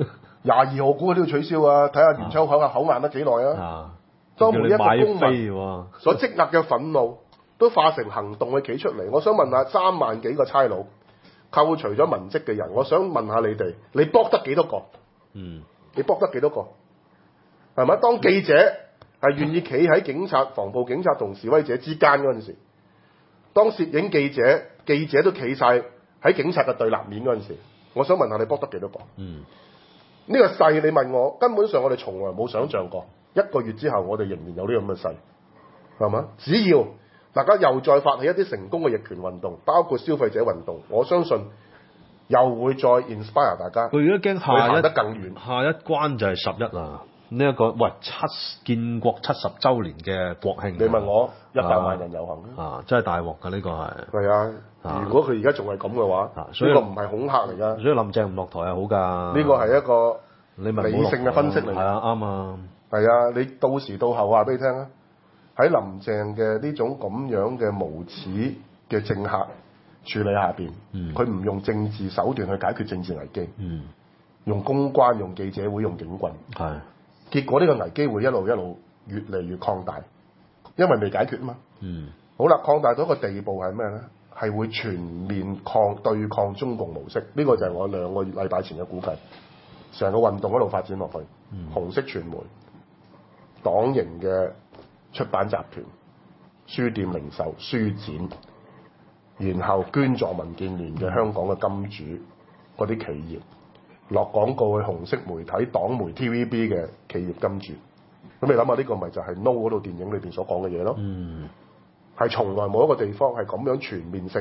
Speaker 1: ？22號估佢都要取消啊！睇下袁秋口硬得幾耐啊！當每一個公民所積壓嘅憤怒都化成行動去企出嚟。我想問下3萬幾個差佬，扣除咗文職嘅人，我想問下你哋，你搏得幾多個？你搏得幾多個？係咪？當記者係願意企喺防暴警察同示威者之間嗰陣時，當攝影記者都企晒喺警察嘅對立面嗰陣時，我想問下你搏得幾多個？呢個勢你問我，根本上我哋從來冇想像過，1個月之後我哋仍然有呢咁嘅勢，係嘛？只要大家又再發起一啲成功嘅逆權運動，包括消費者運動，我相信又會再 inspire 大家。佢而家驚行得更遠，下一關就係11啦。呢一個建國70週年嘅國慶，你問我100萬人遊行啊，真係大鑊㗎！呢個係係啊，如果佢而家仲係咁嘅話，呢個唔係恐嚇嚟㗎。所以林鄭唔落台係好㗎。呢個係一個理性嘅分析嚟。係啊，啱啊。係啊，你到時到後話俾你聽啊，喺林鄭嘅呢種咁樣嘅無恥嘅政客處理下邊，佢唔用政治手段去解決政治危機，用公關、用記者會、用警棍，係。結果呢個危機會一路越嚟越擴大，因為未解決啊嘛。好啦，擴大到一個地步係咩咧？係會全面對抗中共模式。呢個就係我2個禮拜前嘅估計。成個運動一路發展落去，紅色傳媒、黨營嘅出版集團、書店零售、書展，然後捐助民建聯嘅香港嘅金主嗰啲企業。落廣告去紅色媒體、黨媒 TVB 嘅企業金主，咁你諗下呢個咪就係 No 嗰套電影裏邊所講嘅嘢咯？係從來冇一個地方係咁樣全面性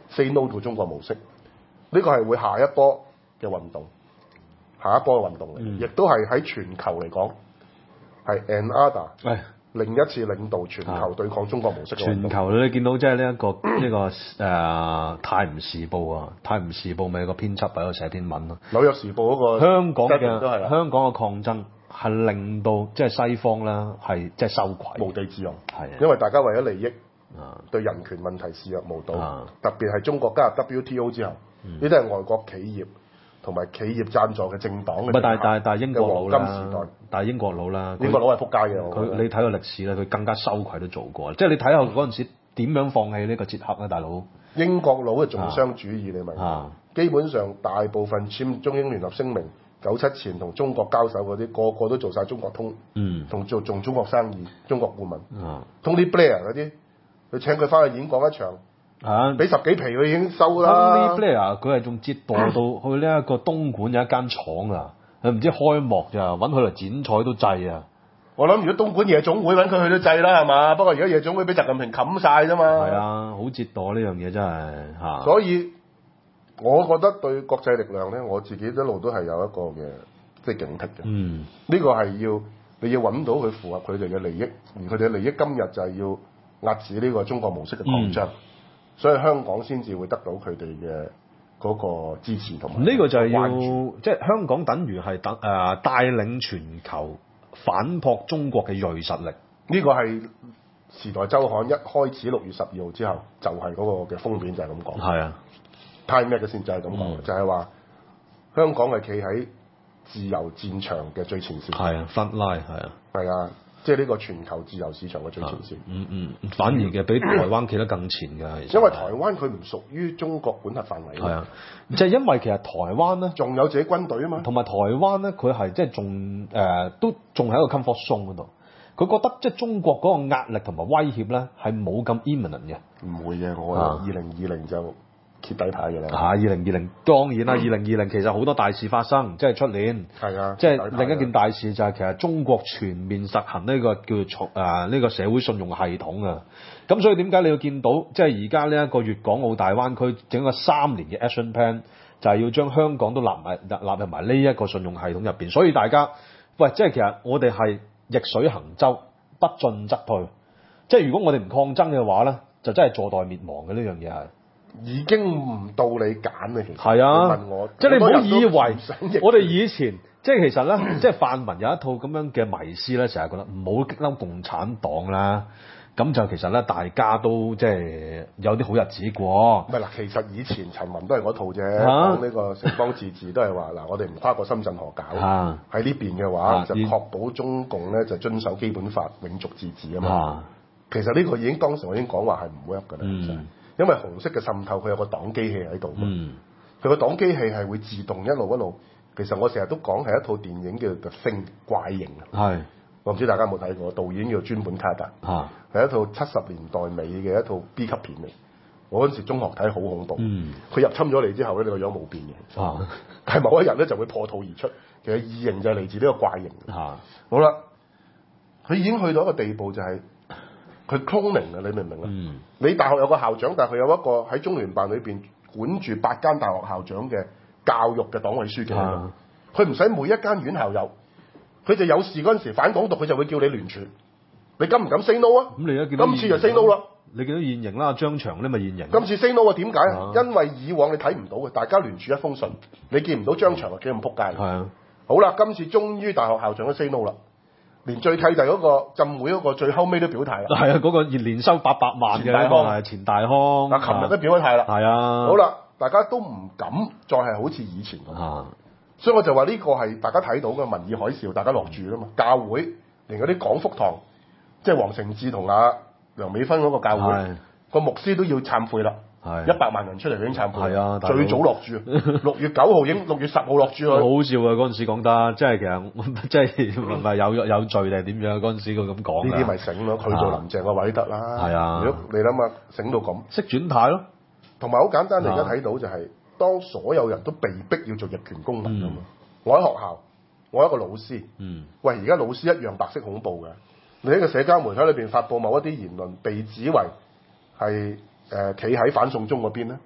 Speaker 1: say no to 中國模式，呢個係會下一波嘅運動，下一波嘅運動嚟，亦都係喺全球嚟講係 another 另一次領導全球對抗中國模式嘅運動。
Speaker 2: 全球你見到即係呢一個泰晤士報啊，泰晤士報咪有個編輯喺度寫篇文咯。
Speaker 1: 紐約時報嗰個
Speaker 2: 香港
Speaker 1: 香
Speaker 2: 港嘅抗爭係令到即係西方啦係即係羞愧，
Speaker 1: 無地自容，
Speaker 2: 係
Speaker 1: 因為大家為咗利益。對人權問題視若無睹，特別係中國加入 WTO 之後，呢啲係外國企業同埋企業贊助嘅政黨嘅。
Speaker 2: 但係英國佬
Speaker 1: 黃金時代，
Speaker 2: 但係英國佬啦，
Speaker 1: 英國佬係撲街嘅。
Speaker 2: 佢你睇個歷史咧，佢更加羞愧都做過。即係你睇下嗰陣時點樣放棄呢個捷克咧，大佬。英國佬嘅
Speaker 1: 重商主義，你明？基本上大部分簽中英聯合聲明97前同中國交手嗰啲，個個都做晒中國通，同做中國生意，中國顧問。Tony Blair 嗰啲。佢請佢翻去演講一場，俾10幾皮佢已經收啦。
Speaker 2: Tony Blair 佢係仲折墮到去呢一個東莞有一間廠啊，佢唔知開幕咋，揾佢嚟剪彩都制啊！
Speaker 1: 我諗如果東莞夜總會揾佢去都制啦，係嘛？不過而家夜總會俾習近平冚晒啫嘛。
Speaker 2: 係啊，好折墮呢樣嘢真係嚇。
Speaker 1: 所以我覺得對國際力量咧，我自己一路都係有一個嘅即係警惕嘅。呢個係你要揾到佢符合佢哋嘅利益，而佢哋嘅利益今日就係要壓止呢個中國模式嘅擴張，所以香港先至會得到佢哋嘅嗰個支持同埋
Speaker 2: 呢個就係要即係香港等於係帶領全球反撲中國嘅鋭實力。
Speaker 1: 呢個係《時代週刊》一開始6月12號之後就係嗰個嘅封面就係咁講。係啊 ，Time Magazine 就係咁講，就係話香港係企喺自由戰場嘅最前線。係啊
Speaker 2: ，front line 係啊，
Speaker 1: 係啊。即係呢個全球自由市場嘅最前線，
Speaker 2: 反而嘅比台灣企得更前㗎。
Speaker 1: 因為台灣佢唔屬於中國管轄範圍。
Speaker 2: 係啊，即係因為其實台灣咧，
Speaker 1: 仲有自己軍隊啊嘛。同
Speaker 2: 埋台灣咧，佢係即係仲都仲喺一個 comfort zone 嗰度。佢覺得即係中國嗰個壓力同埋威脅咧係冇咁 imminent 嘅。
Speaker 1: 唔會嘅，我2020就揭底牌嘅啦。
Speaker 2: 2020當然啦，2020其實好多大事發生，即係出年。係啊，即係另一件大事就係其實中國全面實行呢個叫做呢個社會信用系統啊。咁所以點解你要見到即係而家呢一個粵港澳大灣區整個3年嘅 action plan，就係要將香港都納入埋呢一個信用系統入邊。所以大家喂，即係其實我哋係逆水行舟，不進則退。即係如果我哋唔抗爭嘅話咧，就真係坐待滅亡嘅呢樣嘢係。
Speaker 1: 已經唔到你揀啊！其實
Speaker 2: 係啊，
Speaker 1: 你問我，
Speaker 2: 即係你唔好以為我哋以前即係其實咧，即係泛民有一套咁樣嘅迷思咧，成日覺得唔好激嬲共產黨啦。咁就其實咧，大家都即係有啲好日子過。
Speaker 1: 唔係嗱，其實以前陳雲都係嗰套啫，講呢個城邦自治都係話嗱，我哋唔跨過深圳河搞喺呢邊嘅話，就確保中共咧就遵守基本法，永續自治啊嘛。其實呢個已經當時我已經講話係唔 work 㗎啦。因為紅色嘅滲透，佢有個黨機器喺度嘛。佢個黨機器係會自動一路。其實我成日都講係一套電影叫做《The Thing》怪形。係。我唔知大家有冇睇過，導演叫專本卡特。係一套70年代尾嘅一套 B 級片嚟。我嗰陣時中學睇好恐怖。佢入侵咗你之後咧，你個樣冇變嘅。但係某一日咧就會破土而出。其實異形就係嚟自呢個怪形。好啦，佢已經去到一個地步就係。佢 cloning 啊，你明唔明啊？你大學有個校長，但係佢有一個喺中聯辦裏邊管住8間大學校長嘅教育嘅黨委書記喺度。佢唔使每一間院校有，佢就有事嗰陣時反港獨，佢就會叫你聯署。你敢唔敢 say no 啊？咁你而家見到今次就 say no 啦。
Speaker 2: 你見到現形啦，張翔呢咪現形。
Speaker 1: 今次 say no 啊？點解啊？因為以往你睇唔到嘅，大家聯署一封信，你見唔到張翔啊幾咁撲街。係啊。好啦，今次終於大學校長都 say no 啦。連最契弟嗰個浸會嗰個最後尾都表態啦，係啊，嗰個年收800萬嘅錢大康，琴日都表咗態啦，係啊，好啦，大家都唔敢再係好似以前咁，所以我就話呢個係大家睇到嘅民意海嘯，大家落住啦嘛，教會連嗰啲廣福堂，即係黃成智同阿梁美芬嗰個教會個牧師都要懺悔啦。100萬人出嚟已經懺悔，係啊，最早落注，6月9號已經6月10號落注。好笑啊！嗰陣時講得，即係其實即係唔係有罪定係點樣？嗰陣時佢咁講。呢啲咪醒咯，佢做林鄭個位得啦。係啊，如果你諗下醒到咁，識轉態咯。同埋好簡單，你而家睇到就係當所有人都被逼要做逆權公民啊嘛。我喺學校，我係一個老師。喂，而家老師一樣白色恐怖嘅。你喺個社交媒體裏邊發布某一啲言論，被指為係企喺反送中嗰邊咧，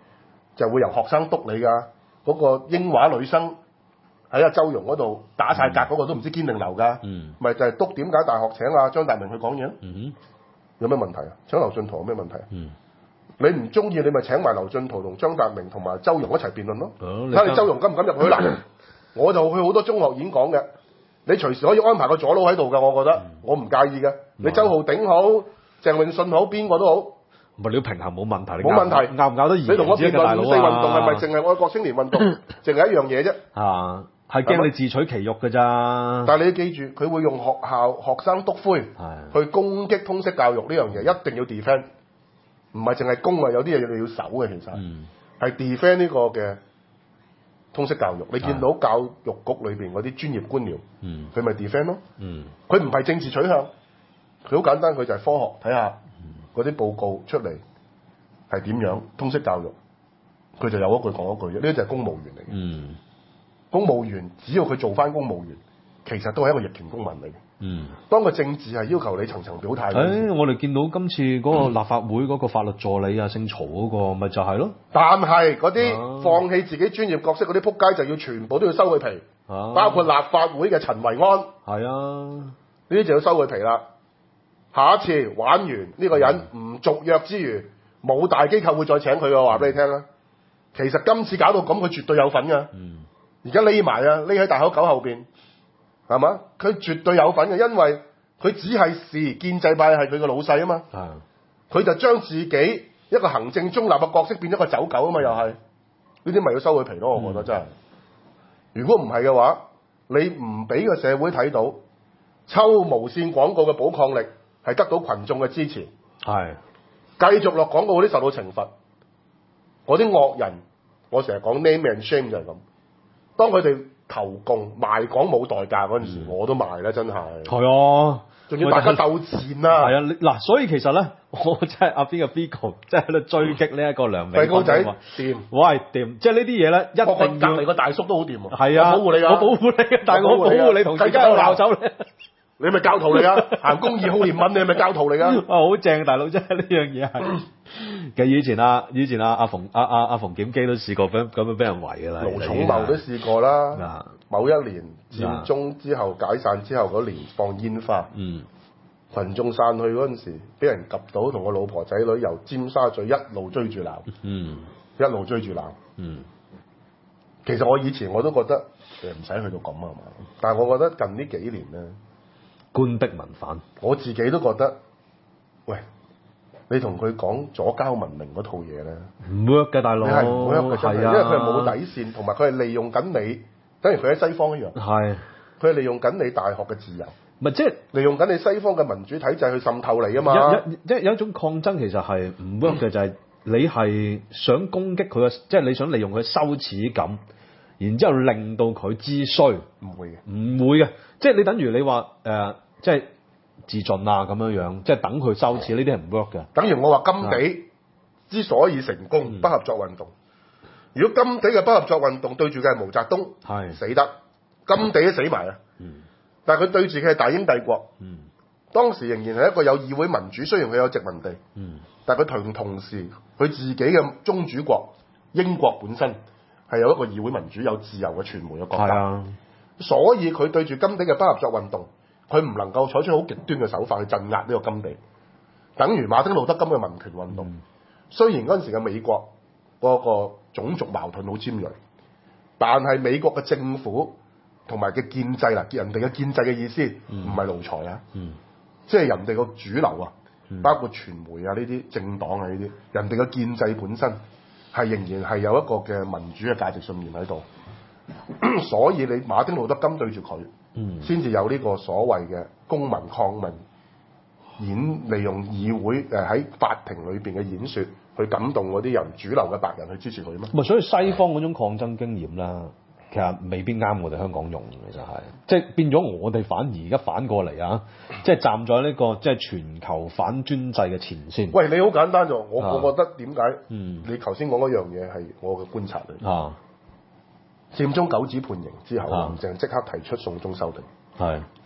Speaker 1: 就會由學生督你㗎。嗰、個英華女生喺阿周融嗰度打晒格嗰個都唔知堅定流㗎。咪就係督點解大學請阿張達明去講嘢咯？有咩問題啊？請劉進圖有咩問題啊？你唔中意你咪請埋劉進圖同張達明同埋周融一齊辯論咯。睇下你周融敢唔敢入去啦？我就去好多中學演講嘅，你隨時可以安排個左佬喺度㗎，我覺得我唔介意嘅。你周浩鼎好，鄭永信好，邊個都好。
Speaker 2: 唔係你要平衡冇問題，
Speaker 1: 冇問題，
Speaker 2: 拗唔拗得贏？
Speaker 1: 你同我辯論五四運動係咪淨係愛國青年運動，淨係一樣嘢啫？
Speaker 2: 啊，係驚你自取其辱㗎咋。
Speaker 1: 但係你要記住，佢會用學校學生督灰去攻擊通識教育呢樣嘢，一定要 defend，唔係淨係攻啊，有啲嘢你要守嘅，其實係 defend 呢個嘅通識教育。你見到教育局裏邊嗰啲專業官僚，佢咪 defend 咯。佢唔係政治取向，佢好簡單，佢就係科學，睇下嗰啲報告出嚟係點樣通識教育，佢就有一句講一句啫。呢啲就係公務員嚟嘅。公務員只要佢做翻公務員，其實都係一個逆權公民嚟嘅。當個政治係要求你層層表態。
Speaker 2: 我哋見到今次嗰個立法會嗰個法律助理啊，姓曹嗰個，咪就係咯。
Speaker 1: 但係嗰啲放棄自己專業角色嗰啲撲街，就要全部都要收佢皮，包括立法會嘅陳維安。係啊，呢啲就要收佢皮啦。下一次玩完呢個人唔續約之餘，冇大機構會再請佢嘅，話俾你聽啦。其實今次搞到咁，佢絕對有份㗎。而家匿埋啊，匿喺大口狗後邊，係嘛？佢絕對有份嘅，因為佢只係視建制派係佢嘅老細啊嘛。佢就將自己一個行政中立嘅角色變咗個走狗啊嘛，又係呢啲咪要收佢皮咯？我覺得真係。如果唔係嘅話，你唔俾個社會睇到抽無線廣告嘅保抗力係得到群眾嘅支持，繼續落廣告嗰啲受到懲罰，嗰啲惡人，我成日講 name and shame 就係咁。當佢哋投共賣港冇代價嗰陣時，我都賣啦，真係。係啊，仲要大家鬥戰啊！
Speaker 2: 係啊，嗱，所以其實咧，我真係阿邊個 Bigo 即係喺度追擊呢一個梁美芬。
Speaker 1: 細高仔掂，
Speaker 2: 喂掂，即係呢啲嘢咧，一定要。
Speaker 1: 隔離個大叔都好掂喎。
Speaker 2: 係啊，
Speaker 1: 我保護你啊！
Speaker 2: 我保護你，但係我保護你同大家鬧走你。
Speaker 1: 你咪教徒嚟啊！行公義好憐憫，你係咪教徒嚟啊？
Speaker 2: 好正，大佬真係呢樣嘢係。其實以前阿馮檢基都試過咁樣俾人圍㗎啦。
Speaker 1: 盧寵茂都試過啦。某一年佔中之後解散之後嗰年放煙花，群眾散去嗰陣時，俾人及到，同我老婆仔女由尖沙咀一路追住鬧，一路追住鬧。其實我以前我都覺得唔使去到咁啊嘛，但係我覺得近呢幾年咧，
Speaker 2: 官逼民反，
Speaker 1: 我自己都覺得，喂，你同佢講左膠文明嗰套嘢咧，
Speaker 2: 唔 work 嘅大佬，
Speaker 1: 你係唔 work 嘅真係，因為佢係冇底線，同埋佢係利用緊你，等於佢喺西方一樣，佢係利用緊你大學嘅自由，
Speaker 2: 咪即係
Speaker 1: 利用緊你西方嘅民主體制去滲透你啊嘛。
Speaker 2: 有一種抗爭其實係唔 work 嘅，就係你係想攻擊佢嘅，即係你想利用佢羞恥感。然之後令到佢知衰，唔會嘅，即係你等於你話即係自盡啊咁樣，即係等佢羞恥，呢啲係唔 work 嘅。
Speaker 1: 等於我話甘地之所以成功，不合作運動。如果甘地嘅不合作運動對住嘅係毛澤東，死得，甘地都死埋啦。但係佢對住嘅係大英帝國，當時仍然係一個有議會民主，雖然佢有殖民地，但係佢同時佢自己嘅宗主國英國本身。係有一個議會民主、有自由嘅傳媒嘅國家，所以佢對住甘地嘅不合作運動，佢唔能夠採取好極端嘅手法去鎮壓呢個甘地。等於馬丁路德金嘅民權運動，雖然嗰陣時嘅美國嗰個種族矛盾好尖鋭，但係美國嘅政府同埋嘅建制啦，人哋嘅建制嘅意思唔係奴才啊，即係人哋個主流啊，包括傳媒啊呢啲政黨啊呢啲，人哋嘅建制本身。係仍然係有一個嘅民主嘅價值信念喺度，所以你馬丁路德金對住佢，先至有呢個所謂嘅公民抗命利用議會喺法庭裏邊嘅演說，去感動嗰啲人主流嘅白人去支持佢咩？
Speaker 2: 咪所以西方嗰種抗爭經驗啦，其實未必啱我哋香港用嘅，就係即係變咗我哋反而而家反過嚟啊！即係站在呢個即係全球反專制嘅前線。
Speaker 1: 喂，你好簡單啫，我覺得點解？你頭先講嗰樣嘢係我嘅觀察嚟。佔中9子判刑之後，林鄭即刻提出送中修訂。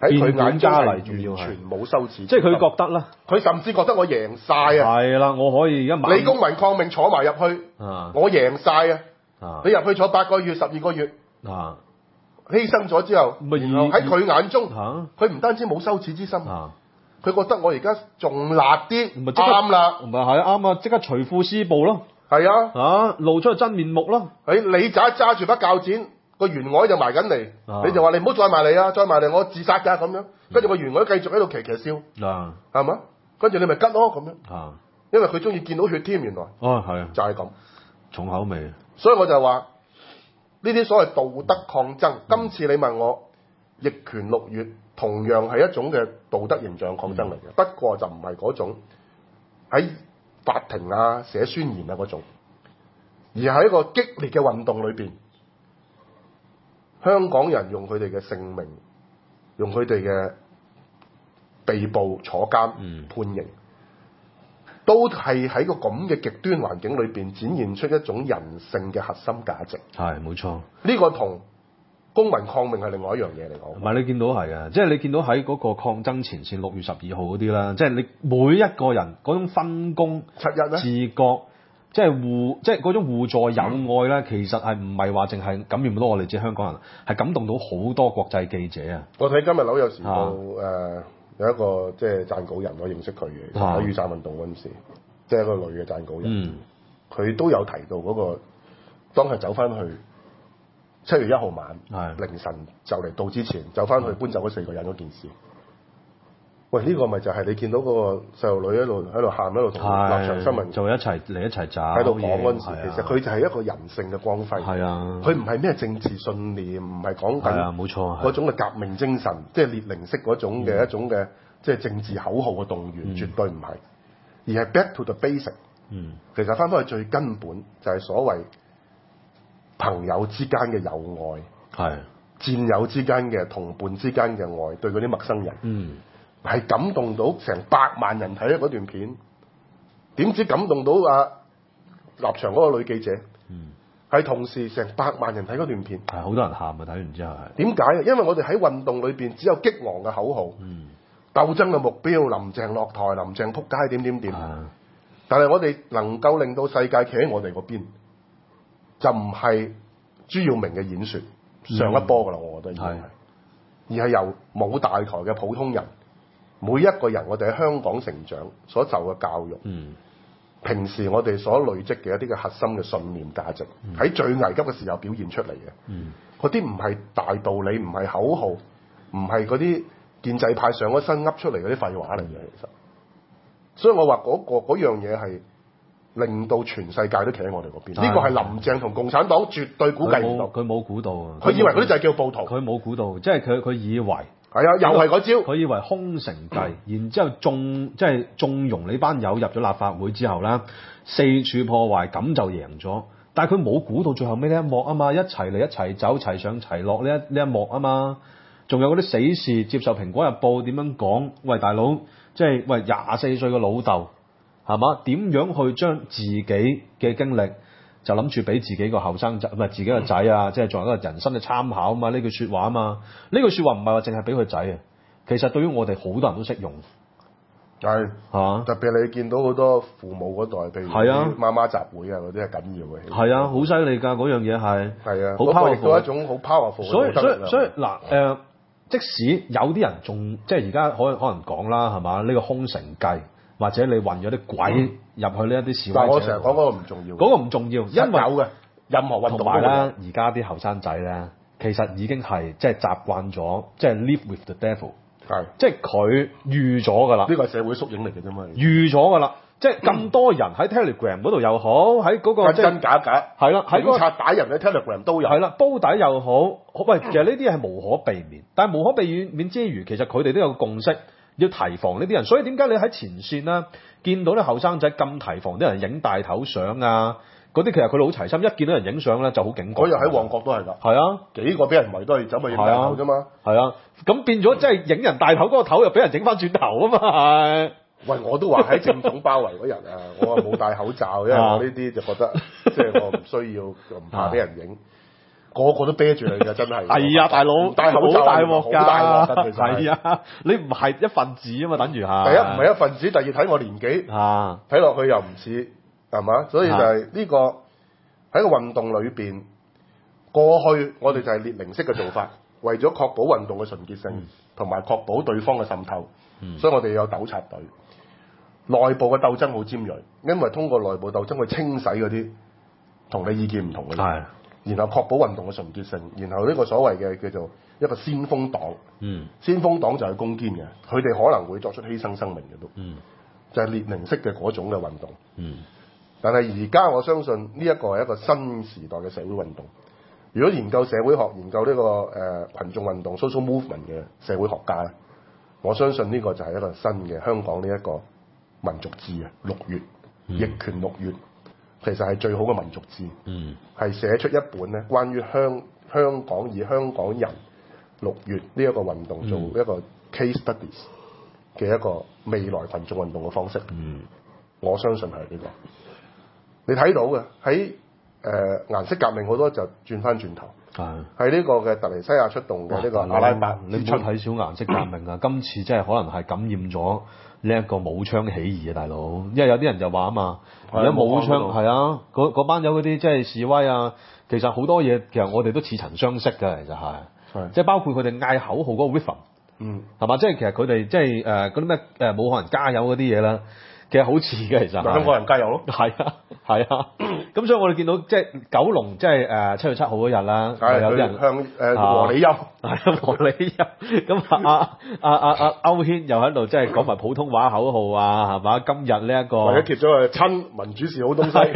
Speaker 1: 喺佢眼中係
Speaker 2: 嚟，仲要
Speaker 1: 完全冇羞恥，
Speaker 2: 即係佢覺得啦，
Speaker 1: 佢甚至覺得我贏晒啊！
Speaker 2: 係啦，我可以而家
Speaker 1: 你公民抗命坐埋入去，我贏晒啊！你入去坐8個月、12個月，犧牲咗之後，然後喺佢眼中，佢唔單止冇羞恥之心，佢覺得我而家仲辣啲，啱啦，
Speaker 2: 唔係係啱啊！即刻除褲施暴咯，
Speaker 1: 係啊，
Speaker 2: 露出真面目咯！
Speaker 1: 你就揸住把鉸剪，個員外就埋緊嚟，你就話你唔好再埋嚟啊，再埋嚟我自殺㗎咁樣，跟住個員外繼續喺度騎笑，係嘛？跟住你咪吉咯咁樣，因為佢中意見到血添，原來
Speaker 2: 係
Speaker 1: 就係咁
Speaker 2: 重口味，
Speaker 1: 所以我就話呢啲所謂道德抗爭，今次你問我逆權6月同樣係一種嘅道德形象抗爭嚟嘅，不過就唔係嗰種喺法庭啊寫宣言啊嗰種，而係一個激烈嘅運動裏邊，香港人用佢哋嘅性命，用佢哋嘅被捕坐監判刑，都係喺個咁嘅極端環境裏邊展現出一種人性嘅核心價值。
Speaker 2: 係冇錯，
Speaker 1: 呢個同公民抗命係另外一樣嘢嚟講。
Speaker 2: 唔係你見到係啊，即係你見到喺嗰個抗爭前線6月12號嗰啲啦，即係你每一個人嗰種分工、自覺，即係嗰種互助友愛咧，其實係唔係話淨係感染到我哋自己香港人，係感動到好多國際記者啊！
Speaker 1: 我睇今日《紐約時報》有一個即係撰稿人，我認識佢嘅喺雨傘運動嗰陣時，即係一個女嘅撰稿人，佢都有提到嗰個當佢走翻去7月1號晚凌晨就嚟到之前，走翻去搬走嗰4個人嗰件事。喂，呢個咪就係你見到嗰個細路女喺度喊，喺度同立場新聞
Speaker 2: 就一齊走
Speaker 1: 喺度講嗰陣時，其實佢就係一個人性嘅光輝。
Speaker 2: 係啊，
Speaker 1: 佢唔係咩政治信念，唔係講緊
Speaker 2: 冇錯
Speaker 1: 嗰種嘅革命精神，即係列寧式嗰種嘅一種嘅即係政治口號嘅動員，絕對唔係，而係 back to the basic。其實翻返去最根本就係所謂朋友之間嘅友愛，戰友之間嘅同伴之間嘅愛，對嗰啲陌生人。係感動到成100萬人睇咗嗰段片，點知感動到立場嗰個女記者，係同時成100萬人睇嗰段片，
Speaker 2: 係好多人喊啊！睇完之後係
Speaker 1: 點解啊？因為我哋喺運動裏邊只有激昂嘅口號，鬥爭嘅目標，林鄭落台，林鄭撲街點，但係我哋能夠令到世界企喺我哋嗰邊，就唔係朱耀明嘅演說上一波㗎啦，我覺得已經係，而係由冇大台嘅普通人。每一個人，我哋喺香港成長所受嘅教育，平時我哋所累積嘅一啲嘅核心嘅信念價值，喺最危急嘅時候表現出嚟嘅，嗰啲唔係大道理，唔係口號，唔係嗰啲建制派上咗身噏出嚟嗰啲廢話嚟嘅，其實。所以我話嗰樣嘢係令到全世界都企喺我哋嗰邊。呢個係林鄭同共產黨絕對估計唔到。
Speaker 2: 佢冇估到啊！
Speaker 1: 佢以為嗰啲就係叫暴徒。
Speaker 2: 佢冇估到，即係佢以為。
Speaker 1: 係啊，又係嗰招。佢
Speaker 2: 以為空城計，然之後縱容你班友入咗立法會之後咧，四處破壞，咁就贏咗。但係佢冇估到最後尾呢一幕啊嘛，一齊嚟一齊走，齊上齊落呢一幕啊嘛。仲有嗰啲死士接受《蘋果日報》點樣講？喂，大佬，即係喂24歲嘅老豆係嘛？點樣去將自己嘅經歷就諗住俾自己個後生仔，唔係自己個仔啊，即係作為一個人生嘅參考啊嘛，呢句説話啊嘛，呢句説話唔係話淨係俾佢仔啊，其實對於我哋好多人都識用，
Speaker 1: 係嚇，特別你見到好多父母嗰代，譬如媽媽集會啊嗰啲係緊要嘅，
Speaker 2: 係啊，好犀利㗎嗰樣嘢係
Speaker 1: 啊，好 powerful，亦都係一種好 powerful。
Speaker 2: 所以嗱即使有啲人仲即係而家可能講啦係嘛，呢個空城計。或者你運咗啲鬼入去呢一啲示威者，
Speaker 1: 但我成日講嗰個唔重要，
Speaker 2: 嗰個唔重要，因為
Speaker 1: 有嘅任何運動
Speaker 2: 同埋咧，而家啲後生仔咧，其實已經係即係習慣咗，即係 live with the devil，
Speaker 1: 係
Speaker 2: 即係佢預咗㗎啦。
Speaker 1: 呢個係社會縮影嚟嘅啫嘛，
Speaker 2: 預咗㗎啦，即係咁多人喺 Telegram 嗰度又好，喺嗰個
Speaker 1: 真假係啦，喺警察打人喺 Telegram 都有，
Speaker 2: 係啦，煲底又好，喂，其實呢啲係無可避免，但係無可避免之餘，其實佢哋都有個共識。要提防呢啲人，所以點解你喺前線啦，見到啲後生仔咁提防啲人影大頭相啊，嗰啲其實佢哋好齊心，一見到人影相咧就好警覺。嗰日喺旺角都係㗎，係啊，幾個俾人圍都係走咪影大頭啫嘛，係啊，咁變咗即係影人大頭嗰個頭又俾人影翻轉頭啊嘛，係。喂，
Speaker 1: 我都話喺政總包圍嗰日啊，我話冇戴口罩，因為我呢啲就覺得即係我唔需要，唔怕俾人影。 個個都啤住你嘅，真係。
Speaker 2: 係啊，大佬，
Speaker 1: 唔戴口罩
Speaker 2: 好大鑊㗎，
Speaker 1: 好大鑊㗎，其實
Speaker 2: 係啊，你唔係一份子啊嘛，等於係。
Speaker 1: 第一唔係一份子，第二睇我年紀，
Speaker 2: 啊，
Speaker 1: 睇落去又唔似，係嘛？所以就係呢個喺個運動裏邊，過去我哋就係列寧式嘅做法，為咗確保運動嘅純潔性，同埋確保對方嘅滲透，所以我哋有糾察隊。內部嘅鬥爭好尖鋭，因為通過內部鬥爭去清洗嗰啲同你意見唔同嘅人，然後確保運動嘅純潔性，然後呢個所謂嘅叫做一個先鋒黨，先鋒黨就係攻堅嘅，佢哋可能會作出犧牲生命嘅都，就係列寧式嘅嗰種嘅運動。但係而家我相信呢一個係一個新時代嘅社會運動。如果研究社會學、研究呢個群眾運動 （social movement） 嘅社會學家咧，我相信呢個就係一個新嘅香港呢一個民族志啊，6月逆權6月，其實係最好嘅民族志，係寫出一本咧關於香港以香港人6月呢一個運動做一個 case studies 嘅一個未來群眾運動嘅方式。我相信係呢個。你睇到嘅喺顏色革命好多就轉翻轉頭，喺呢個嘅突尼西亞出動嘅呢個阿拉伯，
Speaker 2: 你唔好睇小顏色革命啊！今次真係可能係感染咗呢一個武昌起義啊，大佬！因為有啲人就話啊嘛，而家武昌係啊，嗰班友嗰啲即係示威啊，其實好多嘢其實我哋都似曾相識嘅，其實係，即係包括佢哋嗌口號嗰個 rhythm，係嘛？即係其實佢哋即係嗰啲咩武漢人加油嗰啲嘢啦。其實好似嘅，其實
Speaker 1: 香港人加油咯，
Speaker 2: 係啊，咁所以我哋見到即係九龍，即係7月7號嗰日啦，有啲人
Speaker 1: 向和理優，
Speaker 2: 係和理優，咁阿歐軒又喺度即係講埋普通話口號啊，係嘛？今日呢一個
Speaker 1: 或者貼咗個親民主是好東西，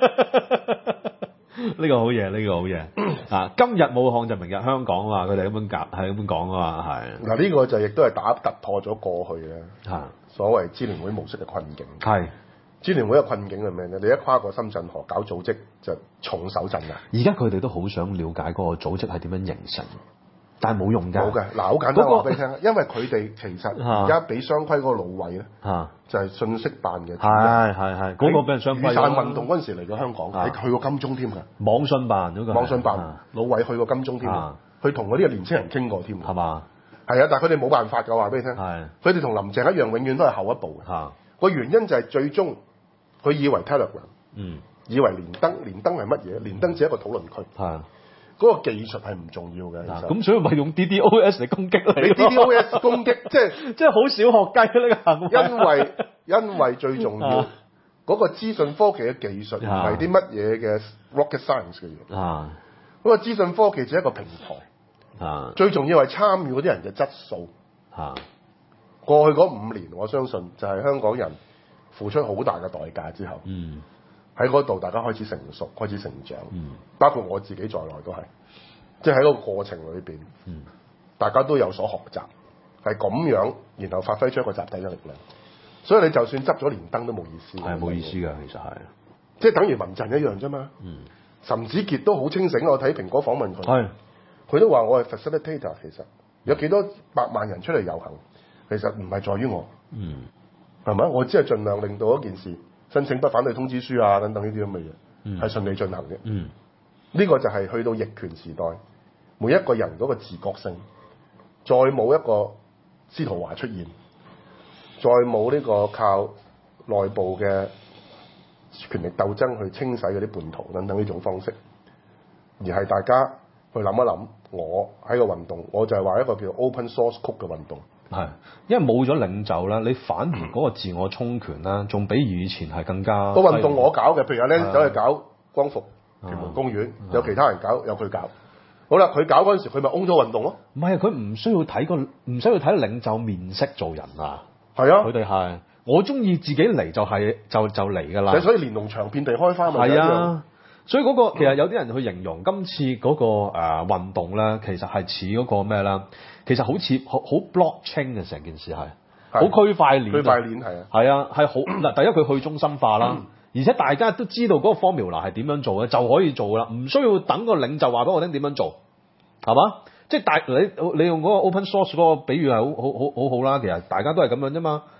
Speaker 2: 呢個好嘢，呢個好嘢啊！今日武漢就明日香港啊嘛，佢哋咁樣夾係咁樣講啊嘛，係
Speaker 1: 嗱呢個就亦都係突破咗過去嘅所謂支聯會模式嘅困境。係支聯會嘅困境係咩咧？你一跨過深圳河搞組織就重手陣啦。
Speaker 2: 而家佢哋都好想了解嗰個組織係點樣形成，但係冇用㗎。
Speaker 1: 冇嘅，嗱好簡單話俾你聽，因為佢哋其實而家俾雙規嗰個老衞咧，就係信息辦嘅。
Speaker 2: 係嗰個俾人雙規。雨傘運
Speaker 1: 動嗰陣時嚟過香港，你去過金鐘添㗎。
Speaker 2: 網信辦嗰個。
Speaker 1: 網信辦老衞去過金鐘添，去同嗰啲年青人傾過添。
Speaker 2: 係嘛？
Speaker 1: 係啊，但係佢哋冇辦法㗎，話俾你聽。係。佢哋同林鄭一樣，永遠都係後一步嘅。個原因就係最終佢以為 Telegram，以為連登係乜嘢？連登只係一個討論區。係。嗰個技術係唔重要嘅。
Speaker 2: 咁所以咪用 DDoS 嚟攻擊你。
Speaker 1: 你 DDoS 攻擊
Speaker 2: 即係好小學雞呢個行為。
Speaker 1: 因為最重要嗰個資訊科技嘅技術唔係啲乜嘢嘅 rocket science 嘅嘢。嗰個資訊科技只係一個平台。最重要係參與嗰啲人嘅質素。過去嗰5年，我相信就係香港人付出好大嘅代價之後，喺嗰度大家開始成熟，開始成長，包括我自己在內都係，即係喺嗰個過程裏邊，大家都有所學習，係咁樣，然後發揮出一個集體嘅力量。所以你就算執咗連登都冇意思，
Speaker 2: 係冇意思㗎，其實係，
Speaker 1: 即係等於民陣一樣啫嘛。岑子傑都好清醒，我睇蘋果訪問佢，佢都話我係 facilitator， 其實有幾多百萬人出嚟遊行，其實唔係在於我，係咪？我只係盡量令到一件事申請不反對通知書啊等等呢啲咁嘅嘢係順利進行嘅。呢個就係去到逆權時代，每一個人嗰個自覺性，再冇一個司徒華出現，再冇呢個靠內部嘅權力鬥爭去清洗嗰啲叛徒等等呢種方式，而係大家去諗一諗，我喺個運動，我就係話一個叫 open source code 嘅運動。
Speaker 2: 係，因為冇咗領袖啦，你反而嗰個自我充權啦，仲比以前係更加。個運
Speaker 1: 動我搞嘅，譬如阿 Len 走去搞光復屯門公園，有其他人搞，有佢搞。好啦，佢搞嗰陣時，佢咪 own 咗運動咯。
Speaker 2: 唔係，佢唔需要睇唔需要睇領袖面色做人啊。
Speaker 1: 係啊，
Speaker 2: 佢哋係，我中意自己嚟就係就嚟㗎啦。
Speaker 1: 所以連儂牆遍地開花咪
Speaker 2: 係啊。所以嗰個其實有啲人去形容今次嗰個運動咧，其實係似嗰個咩啦？其實好似好 blockchain 嘅成件事係，好區塊鏈。區塊鏈係啊，係啊，係好嗱。第一佢去中心化啦，而且大家都知道嗰個 formula 係點樣做嘅，就可以做啦，唔需要等個領袖話俾我聽點樣做，係嘛？即係你用嗰個 open source 嗰個比喻係好好啦。其實大家都係咁樣啫嘛。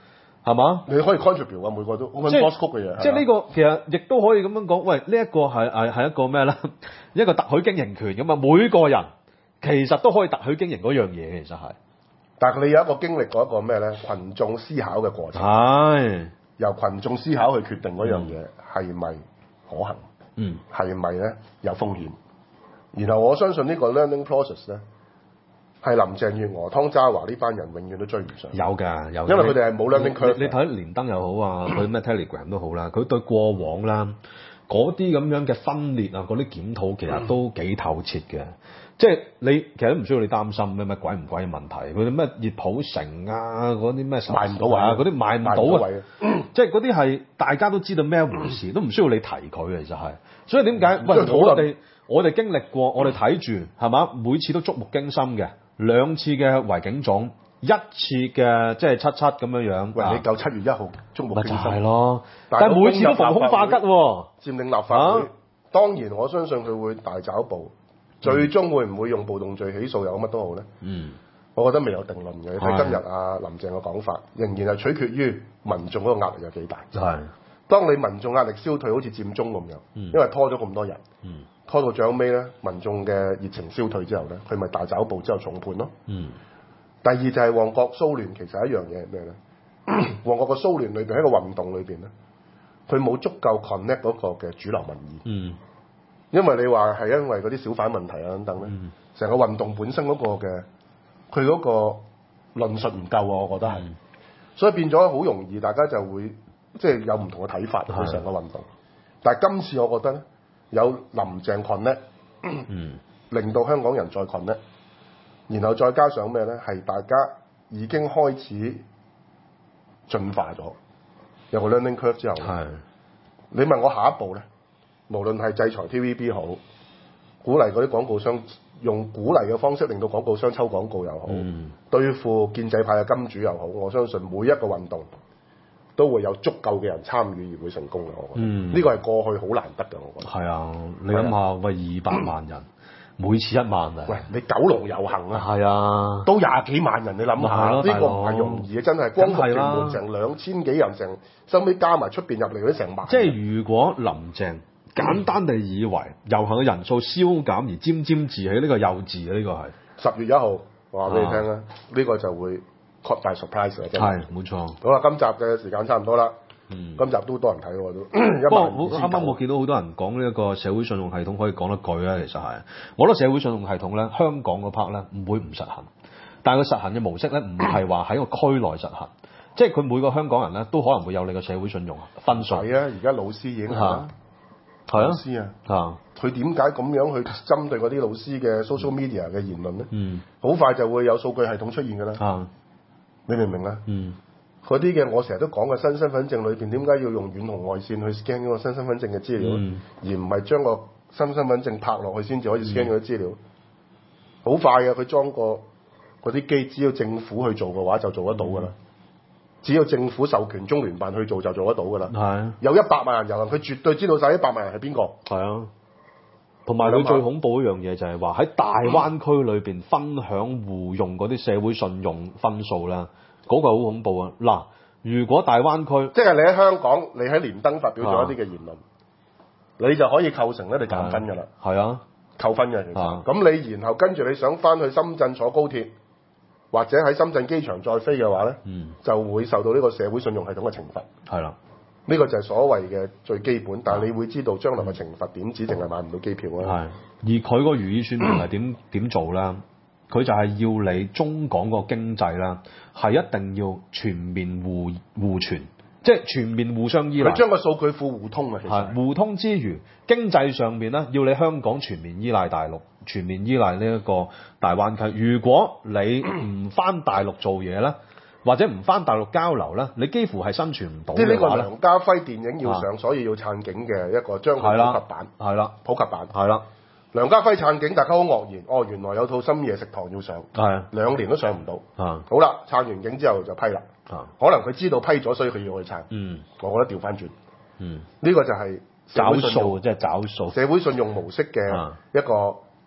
Speaker 2: 係嘛？
Speaker 1: 你可以 contribute 啊，每個都好似 boss 曲嘅嘢。
Speaker 2: 即係呢個其實亦都可以咁樣講，喂，呢一個係一個咩咧？一個特許經營權咁啊，每個人其實都可以特許經營嗰樣嘢，其實係。
Speaker 1: 但係你有一個經歷過一個咩咧？群眾思考嘅過程。
Speaker 2: 係。
Speaker 1: 由群眾思考去決定嗰樣嘢係咪可行？係咪咧有風險？然後我相信呢個 learning process 咧，係林鄭月娥、湯渣華呢班人永遠都追唔上。
Speaker 2: 有㗎，有。
Speaker 1: 因為佢哋係冇 learning curve。
Speaker 2: 你睇連登又好啊，佢咩 Telegram 都好啦，佢對過往啦嗰啲咁樣嘅分裂啊，嗰啲檢討其實都幾透徹嘅。即係你其實都唔需要你擔心咩鬼唔鬼嘅問題，佢哋咩熱普城啊，嗰啲咩
Speaker 1: 賣唔到位
Speaker 2: 啊，嗰啲賣唔到啊，即係嗰啲係大家都知道咩回事，都唔需要你提佢其實係。所以點解？喂，我哋經歷過，我哋睇住係嘛，每次都觸目驚心嘅，2次嘅維警總，1次嘅即係77咁樣樣。
Speaker 1: 喂，你夠7月1號觸目驚心
Speaker 2: 係咯，但係每次都逢凶化吉喎，
Speaker 1: 佔領立法會。當然我相信佢會大抓捕。最終會唔會用暴動罪起訴又乜都好咧？我覺得未有定論嘅。你睇今日阿林鄭嘅講法，仍然係取決於民眾嗰個壓力有幾大。係。當你民眾壓力消退，好似佔中咁樣，因為拖咗咁多人，拖到最後尾咧，民眾嘅熱情消退之後咧，佢咪大抓捕之後重判咯。第二就係旺角騷亂，其實一樣嘢係咩咧？旺角個騷亂裏邊喺個運動裏邊咧，佢冇足夠 connect 嗰個嘅主流民意。因為你話係因為嗰啲小販問題啊等等咧，成個運動本身嗰個嘅佢嗰個論述唔夠啊，我覺得係，所以變咗好容易大家就會即係有唔同嘅睇法對成個運動。但係今次我覺得咧，有林鄭 connect，令到香港人再 connect，然後再加上咩咧？係大家已經開始進化咗，有個 learning curve 之後，你問我下一步咧？無論係制裁 TVB 好，鼓勵嗰啲廣告商用鼓勵嘅方式令到廣告商抽廣告又好，對付建制派嘅金主又好，我相信每一個運動都會有足夠嘅人參與而會成功嘅。我覺得呢個係過去好難得嘅，我覺得。係啊，你諗下，喂，200萬人，每次1萬啊！喂，你九龍遊行啊，係啊，都20幾萬人，你諗下，呢個唔係容易嘅，真係光復屯門成2000幾人，成收尾加埋出邊入嚟嗰啲成萬。即係如果林鄭簡單地以為遊行嘅人數消減而沾沾自喜，呢個幼稚嘅，呢個係10月1號話俾你聽啦，呢個就會 caught by surprise 嘅，真係冇錯。好啦，今集嘅時間差唔多啦，今集都多人睇喎都。不過啱啱我見到好多人講呢一個社會信用系統可以講得句咧，其實係我覺得社會信用系統咧，香港嗰 part 咧唔會唔實行，但係佢實行嘅模式咧唔係話喺個區內實行，即係佢每個香港人咧都可能會有你個社會信用分數。係啊，而家老師已經係。係啊，老師啊，佢點解咁樣去針對嗰啲老師嘅 social media 嘅言論咧？好快就會有數據系統出現㗎啦。你明唔明啊？嗰啲嘅我成日都講嘅新身份證裏邊，點解要用遠紅外線去 scan 嗰個新身份證嘅資料，而唔係將個新身份證拍落去先至可以 scan 嗰啲資料？好快嘅，佢裝個嗰啲機，只要政府去做嘅話，就做得到㗎啦。只要政府授權中聯辦去做就做得到㗎啦。係。有100萬人遊行，佢絕對知道晒100萬人係邊個。係啊。同埋佢最恐怖一樣嘢就係話喺大灣區裏邊分享互用嗰啲社會信用分數啦，嗰個好恐怖啊！嗱，如果大灣區即係你喺香港，你喺連登發表咗一啲嘅言論，你就可以構成咧你減分㗎啦。係啊。扣分嘅其實。咁你然後跟住你想翻去深圳坐高鐵，或者喺深圳機場再飛嘅話咧，就會受到呢個社會信用系統嘅懲罰。係啦，呢個就係所謂嘅最基本。但係你會知道將來嘅懲罰點止淨係買唔到機票啦。係，而佢個如意算盤係點做啦？佢就係要你中港個經濟啦，係一定要全面互傳，即係全面互相依賴。佢將個數據庫互通啊，其實係互通之餘，經濟上面咧要你香港全面依賴大陸。全面依賴呢一個大灣區。如果你唔翻大陸做嘢咧，或者唔翻大陸交流咧，你幾乎係生存唔到嘅話咧。即係呢個梁家輝電影要上，所以要撐警嘅一個將佢普及版。係啦，普及版。係啦，梁家輝撐警，大家好愕然。哦，原來有套深夜食堂要上。係。2年都上唔到。好啦，撐完警之後就批啦。可能佢知道批咗，所以佢要去撐。我覺得調翻轉。呢個就係找數，即係找數。社會信用模式嘅一個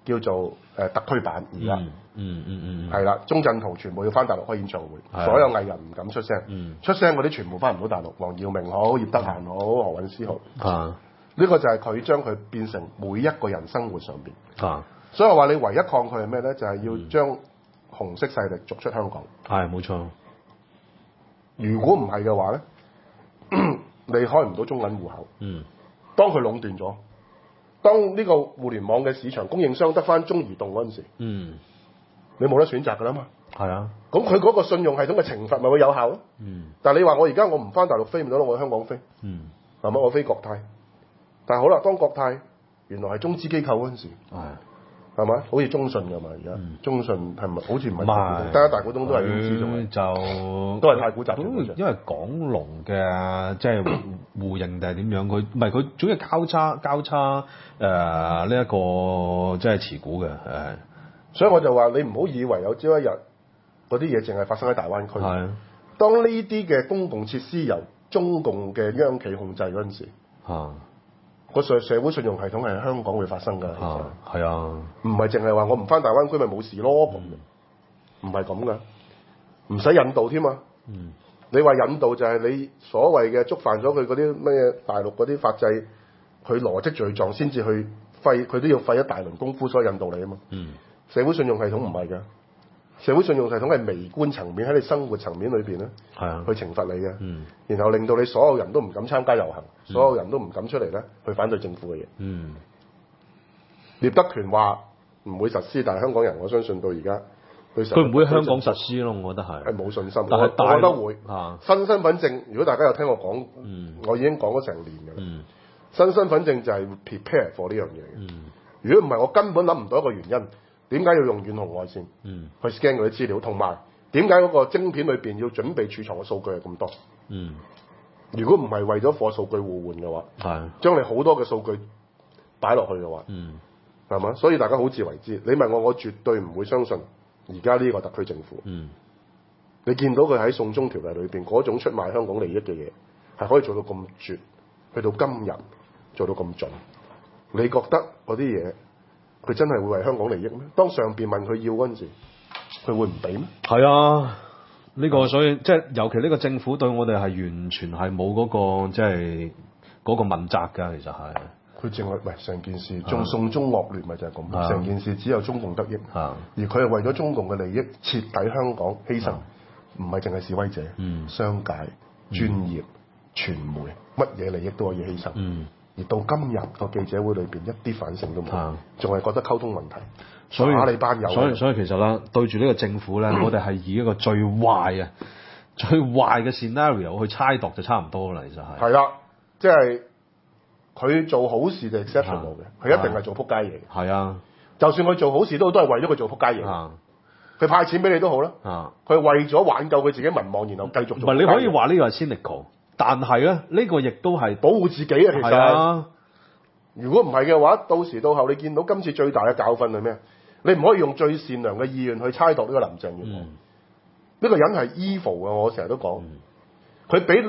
Speaker 1: 叫做特區版而家。係啦，鐘鎮濤全部要翻大陸開演唱會，所有藝人唔敢出聲，出聲嗰啲全部翻唔到大陸，黃耀明好、葉德嫻好、何韻詩好。呢個就係佢將佢變成每一個人生活上邊。所以我話你唯一抗拒係咩咧？就係要將紅色勢力逐出香港。
Speaker 2: 係冇錯。
Speaker 1: 如果唔係嘅話咧，你開唔到中銀戶口。當佢壟斷咗，當呢個互聯網嘅市場供應商得翻中移動嗰陣時，你冇得選擇㗎啦嘛。
Speaker 2: 係啊。
Speaker 1: 咁佢嗰個信用系統嘅懲罰咪會有效咯。但係你話我而家我唔翻大陸飛唔到咯，我喺香港飛。係咪？我飛國泰。但係好啦，當國泰原來係中資機構嗰陣時，係咪？好似中信㗎嘛，而家中信係咪好似唔係？得大股東都係公司做嘅，就都係太古集團。
Speaker 2: 因為港龍嘅即係互認定係點樣？佢唔係佢總係交叉呢一個即係持股嘅。
Speaker 1: 所以我就話你唔好以為有朝一日嗰啲嘢淨係發生喺大灣區。當呢啲嘅公共設施由中共嘅央企控制嗰陣時，個社會信用系統係香港會發生㗎。係啊，唔係淨係話我唔翻大灣區咪冇事咯，唔係咁㗎，唔使引渡添嘛。你話引渡就係你所謂嘅觸犯咗佢嗰啲咩大陸嗰啲法制，佢羅織罪狀先至去廢，佢都要費一大輪功夫所以引渡你啊嘛。社會信用系統唔係㗎。社會信用系統係微觀層面喺你生活層面裏邊咧，去懲罰你嘅，然後令到你所有人都唔敢參加遊行，所有人都唔敢出嚟咧去反對政府嘅嘢。聶德權話唔會實施，但係香港人我相信到而家
Speaker 2: 佢唔會喺香港實施咯，我覺得係冇
Speaker 1: 信心。
Speaker 2: 但係
Speaker 1: 我覺得會新身份證，如果大家有聽我講，我已經講咗成年㗎啦。新身份證就係 prepare for 呢樣嘢嘅。如果唔係，我根本諗唔到一個原因。點解要用遠紅外線去 scan 嗰啲資料？同埋點解嗰個晶片裏邊要準備儲藏嘅數據係咁多？如果唔係為咗貨數據互換嘅話，將你好多嘅數據擺落去嘅話，係嘛？所以大家好自為之。你問我絕對唔會相信而家呢個特區政府。你見到佢喺送中條例裏邊嗰種出賣香港利益嘅嘢，係可以做到咁絕，去到今日做到咁盡。你覺得嗰啲嘢？佢真係會為香港利益咩？當上邊問佢要嗰陣時，佢會唔俾咩？
Speaker 2: 係啊，呢個所以即係尤其呢個政府對我哋係完全係冇嗰個即係嗰個問責㗎，其實係。
Speaker 1: 佢淨係喂成件事，仲送中惡劣咪就係咁。成件事只有中共得益，而佢係為咗中共嘅利益徹底香港犧牲，唔係淨係示威者、商界、專業、傳媒，乜嘢利益都可以犧牲。而到今日個記者會裏邊一啲反省都冇，仲係覺得溝通問題，
Speaker 2: 所以
Speaker 1: 打你班友。所
Speaker 2: 以其實啦，對住呢個政府咧，我哋係以一個最壞嘅 scenario 去猜度就差唔多啦，其實係。係
Speaker 1: 啦，即係佢做好事就 exceptional 嘅，佢一定係做撲街嘢。係啊，就算佢做好事都係為咗佢做撲街嘢。佢派錢俾你都好啦。佢為咗挽救佢自己民望，然後繼續做。唔係，
Speaker 2: 你可以話呢個係 cynical。但係咧，呢個亦都係
Speaker 1: 保護自己啊！其實，如果唔係嘅話，到時到後你見到今次最大嘅教訓係咩？你唔可以用最善良嘅意願去猜度呢個林鄭月娥。呢個人係 evil 啊！我成日都講，佢比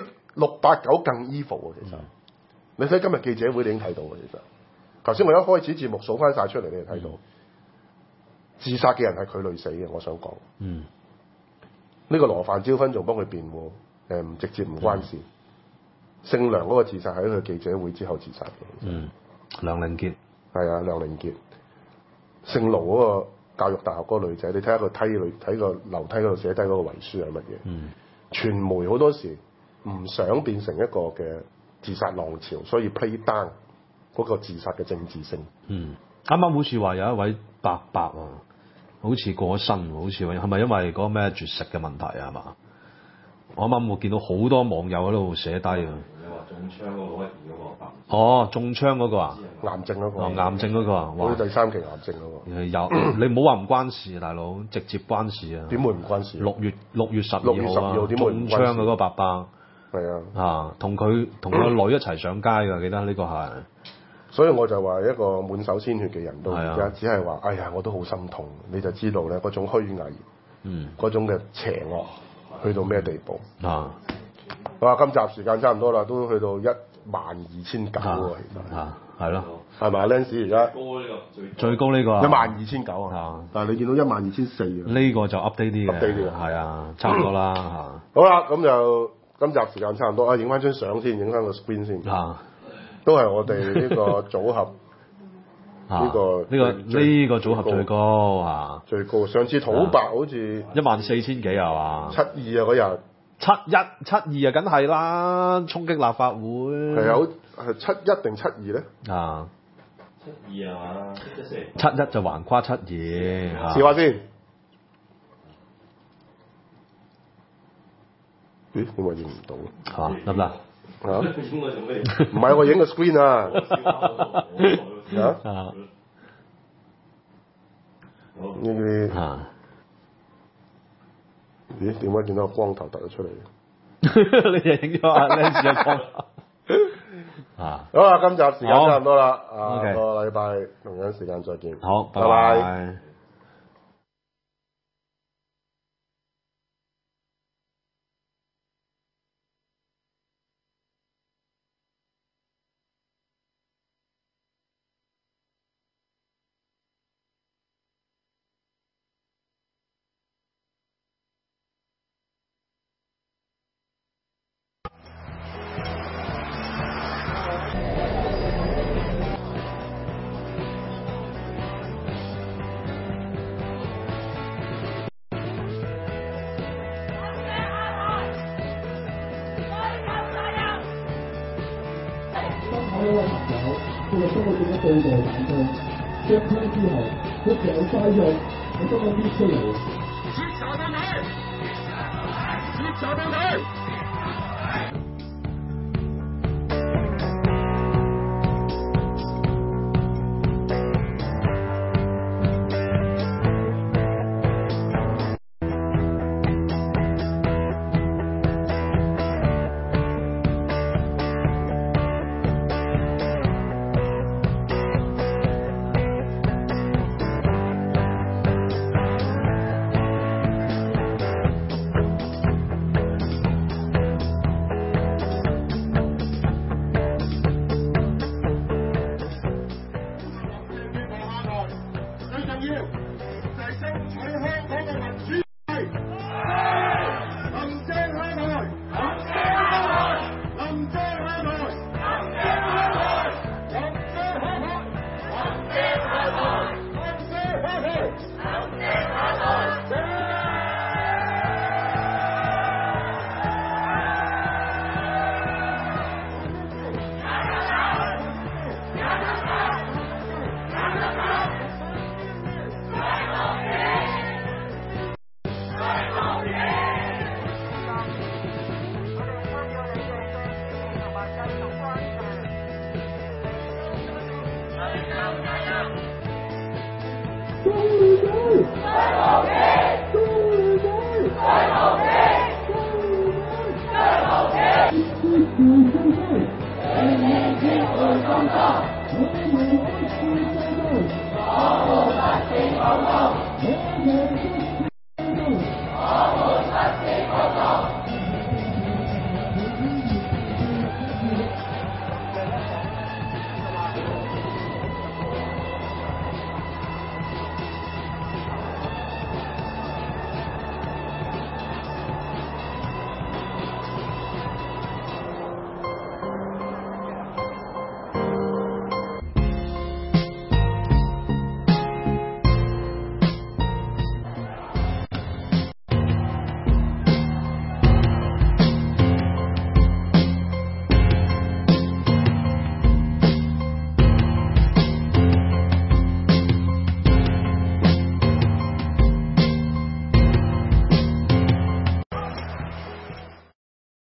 Speaker 1: 689更 evil 啊！其實，你睇今日記者會你已經睇到嘅。其實，頭先我一開始節目數翻晒出嚟，你就睇到自殺嘅人係佢累死嘅。我想講，呢個羅范椒芬仲幫佢辯護，唔直接唔關事。姓梁嗰個自殺喺佢記者會之後自殺嘅。
Speaker 2: 梁凌傑
Speaker 1: 係啊，梁凌傑。姓盧嗰個教育大學嗰個女仔，你睇下個睇個樓梯嗰度寫低嗰個遺書係乜嘢？傳媒好多時唔想變成一個嘅自殺浪潮，所以 play down 嗰個自殺嘅政治性。
Speaker 2: 啱啱好似話有一位伯伯啊，好似過咗身，好似係咪因為嗰個咩絕食嘅問題啊？係嘛？我啱啱我見到好多網友喺度寫低啊！
Speaker 3: 你話中槍嗰個嗰個
Speaker 2: 哦，中槍嗰個啊？
Speaker 1: 癌症嗰個。
Speaker 2: 癌症嗰個啊？
Speaker 1: 哇！第3期癌症嗰個。
Speaker 2: 有你唔好話唔關事啊，大佬，直接關事啊！
Speaker 1: 點會唔關事
Speaker 2: ？6月12號啊！
Speaker 1: 點會唔關事？
Speaker 2: 中槍嗰個伯伯。
Speaker 1: 係
Speaker 2: 啊。同個女一齊上街㗎，記得呢個係。
Speaker 1: 所以我就話一個滿手鮮血嘅人到而家，只係話哎呀，我都好心痛，你就知道咧嗰種虛偽，嗰種嘅邪惡去到咩地步啊？ 好啊，今集時間差唔多啦，都去到12900喎，其實
Speaker 2: 係咯，
Speaker 1: 係咪啊 Lance 而家
Speaker 2: 最高呢個
Speaker 1: 12900啊，但係你見到12400啊，
Speaker 2: 呢個就 update 啲嘅
Speaker 1: update 啲嘅
Speaker 2: 係啊，差唔多啦
Speaker 1: 好啦，咁就今集時間差唔多啊，影翻張相先，影翻個 screen 先，都係我哋呢個組合。呢個組合最高啊！ 最高，上次土白好似
Speaker 2: 14000幾係嘛
Speaker 1: ？72啊嗰日
Speaker 2: ，7172啊，梗係啦，衝擊立法會
Speaker 1: 係啊，係71定72咧？
Speaker 2: 啊
Speaker 3: 72啊嘛
Speaker 2: ，71就橫跨72，
Speaker 1: 試下先。咦？點解影唔到？
Speaker 2: 得唔得？
Speaker 1: 唔係我影個 screen 啊！呢啲咦？點解見到個光頭突咗出嚟？
Speaker 2: 你又影咗阿 Lance 嘅光頭
Speaker 1: 好啦，今集時間差唔多啦，
Speaker 2: 下
Speaker 1: 個禮拜同樣時間再見。
Speaker 2: 好，拜
Speaker 1: 拜
Speaker 2: 拜。
Speaker 4: 呢位朋友，佢哋經過見到報道眼中，雙槍之後，佢成塊肉喺中間搣出嚟。截查到佢！截查到佢！我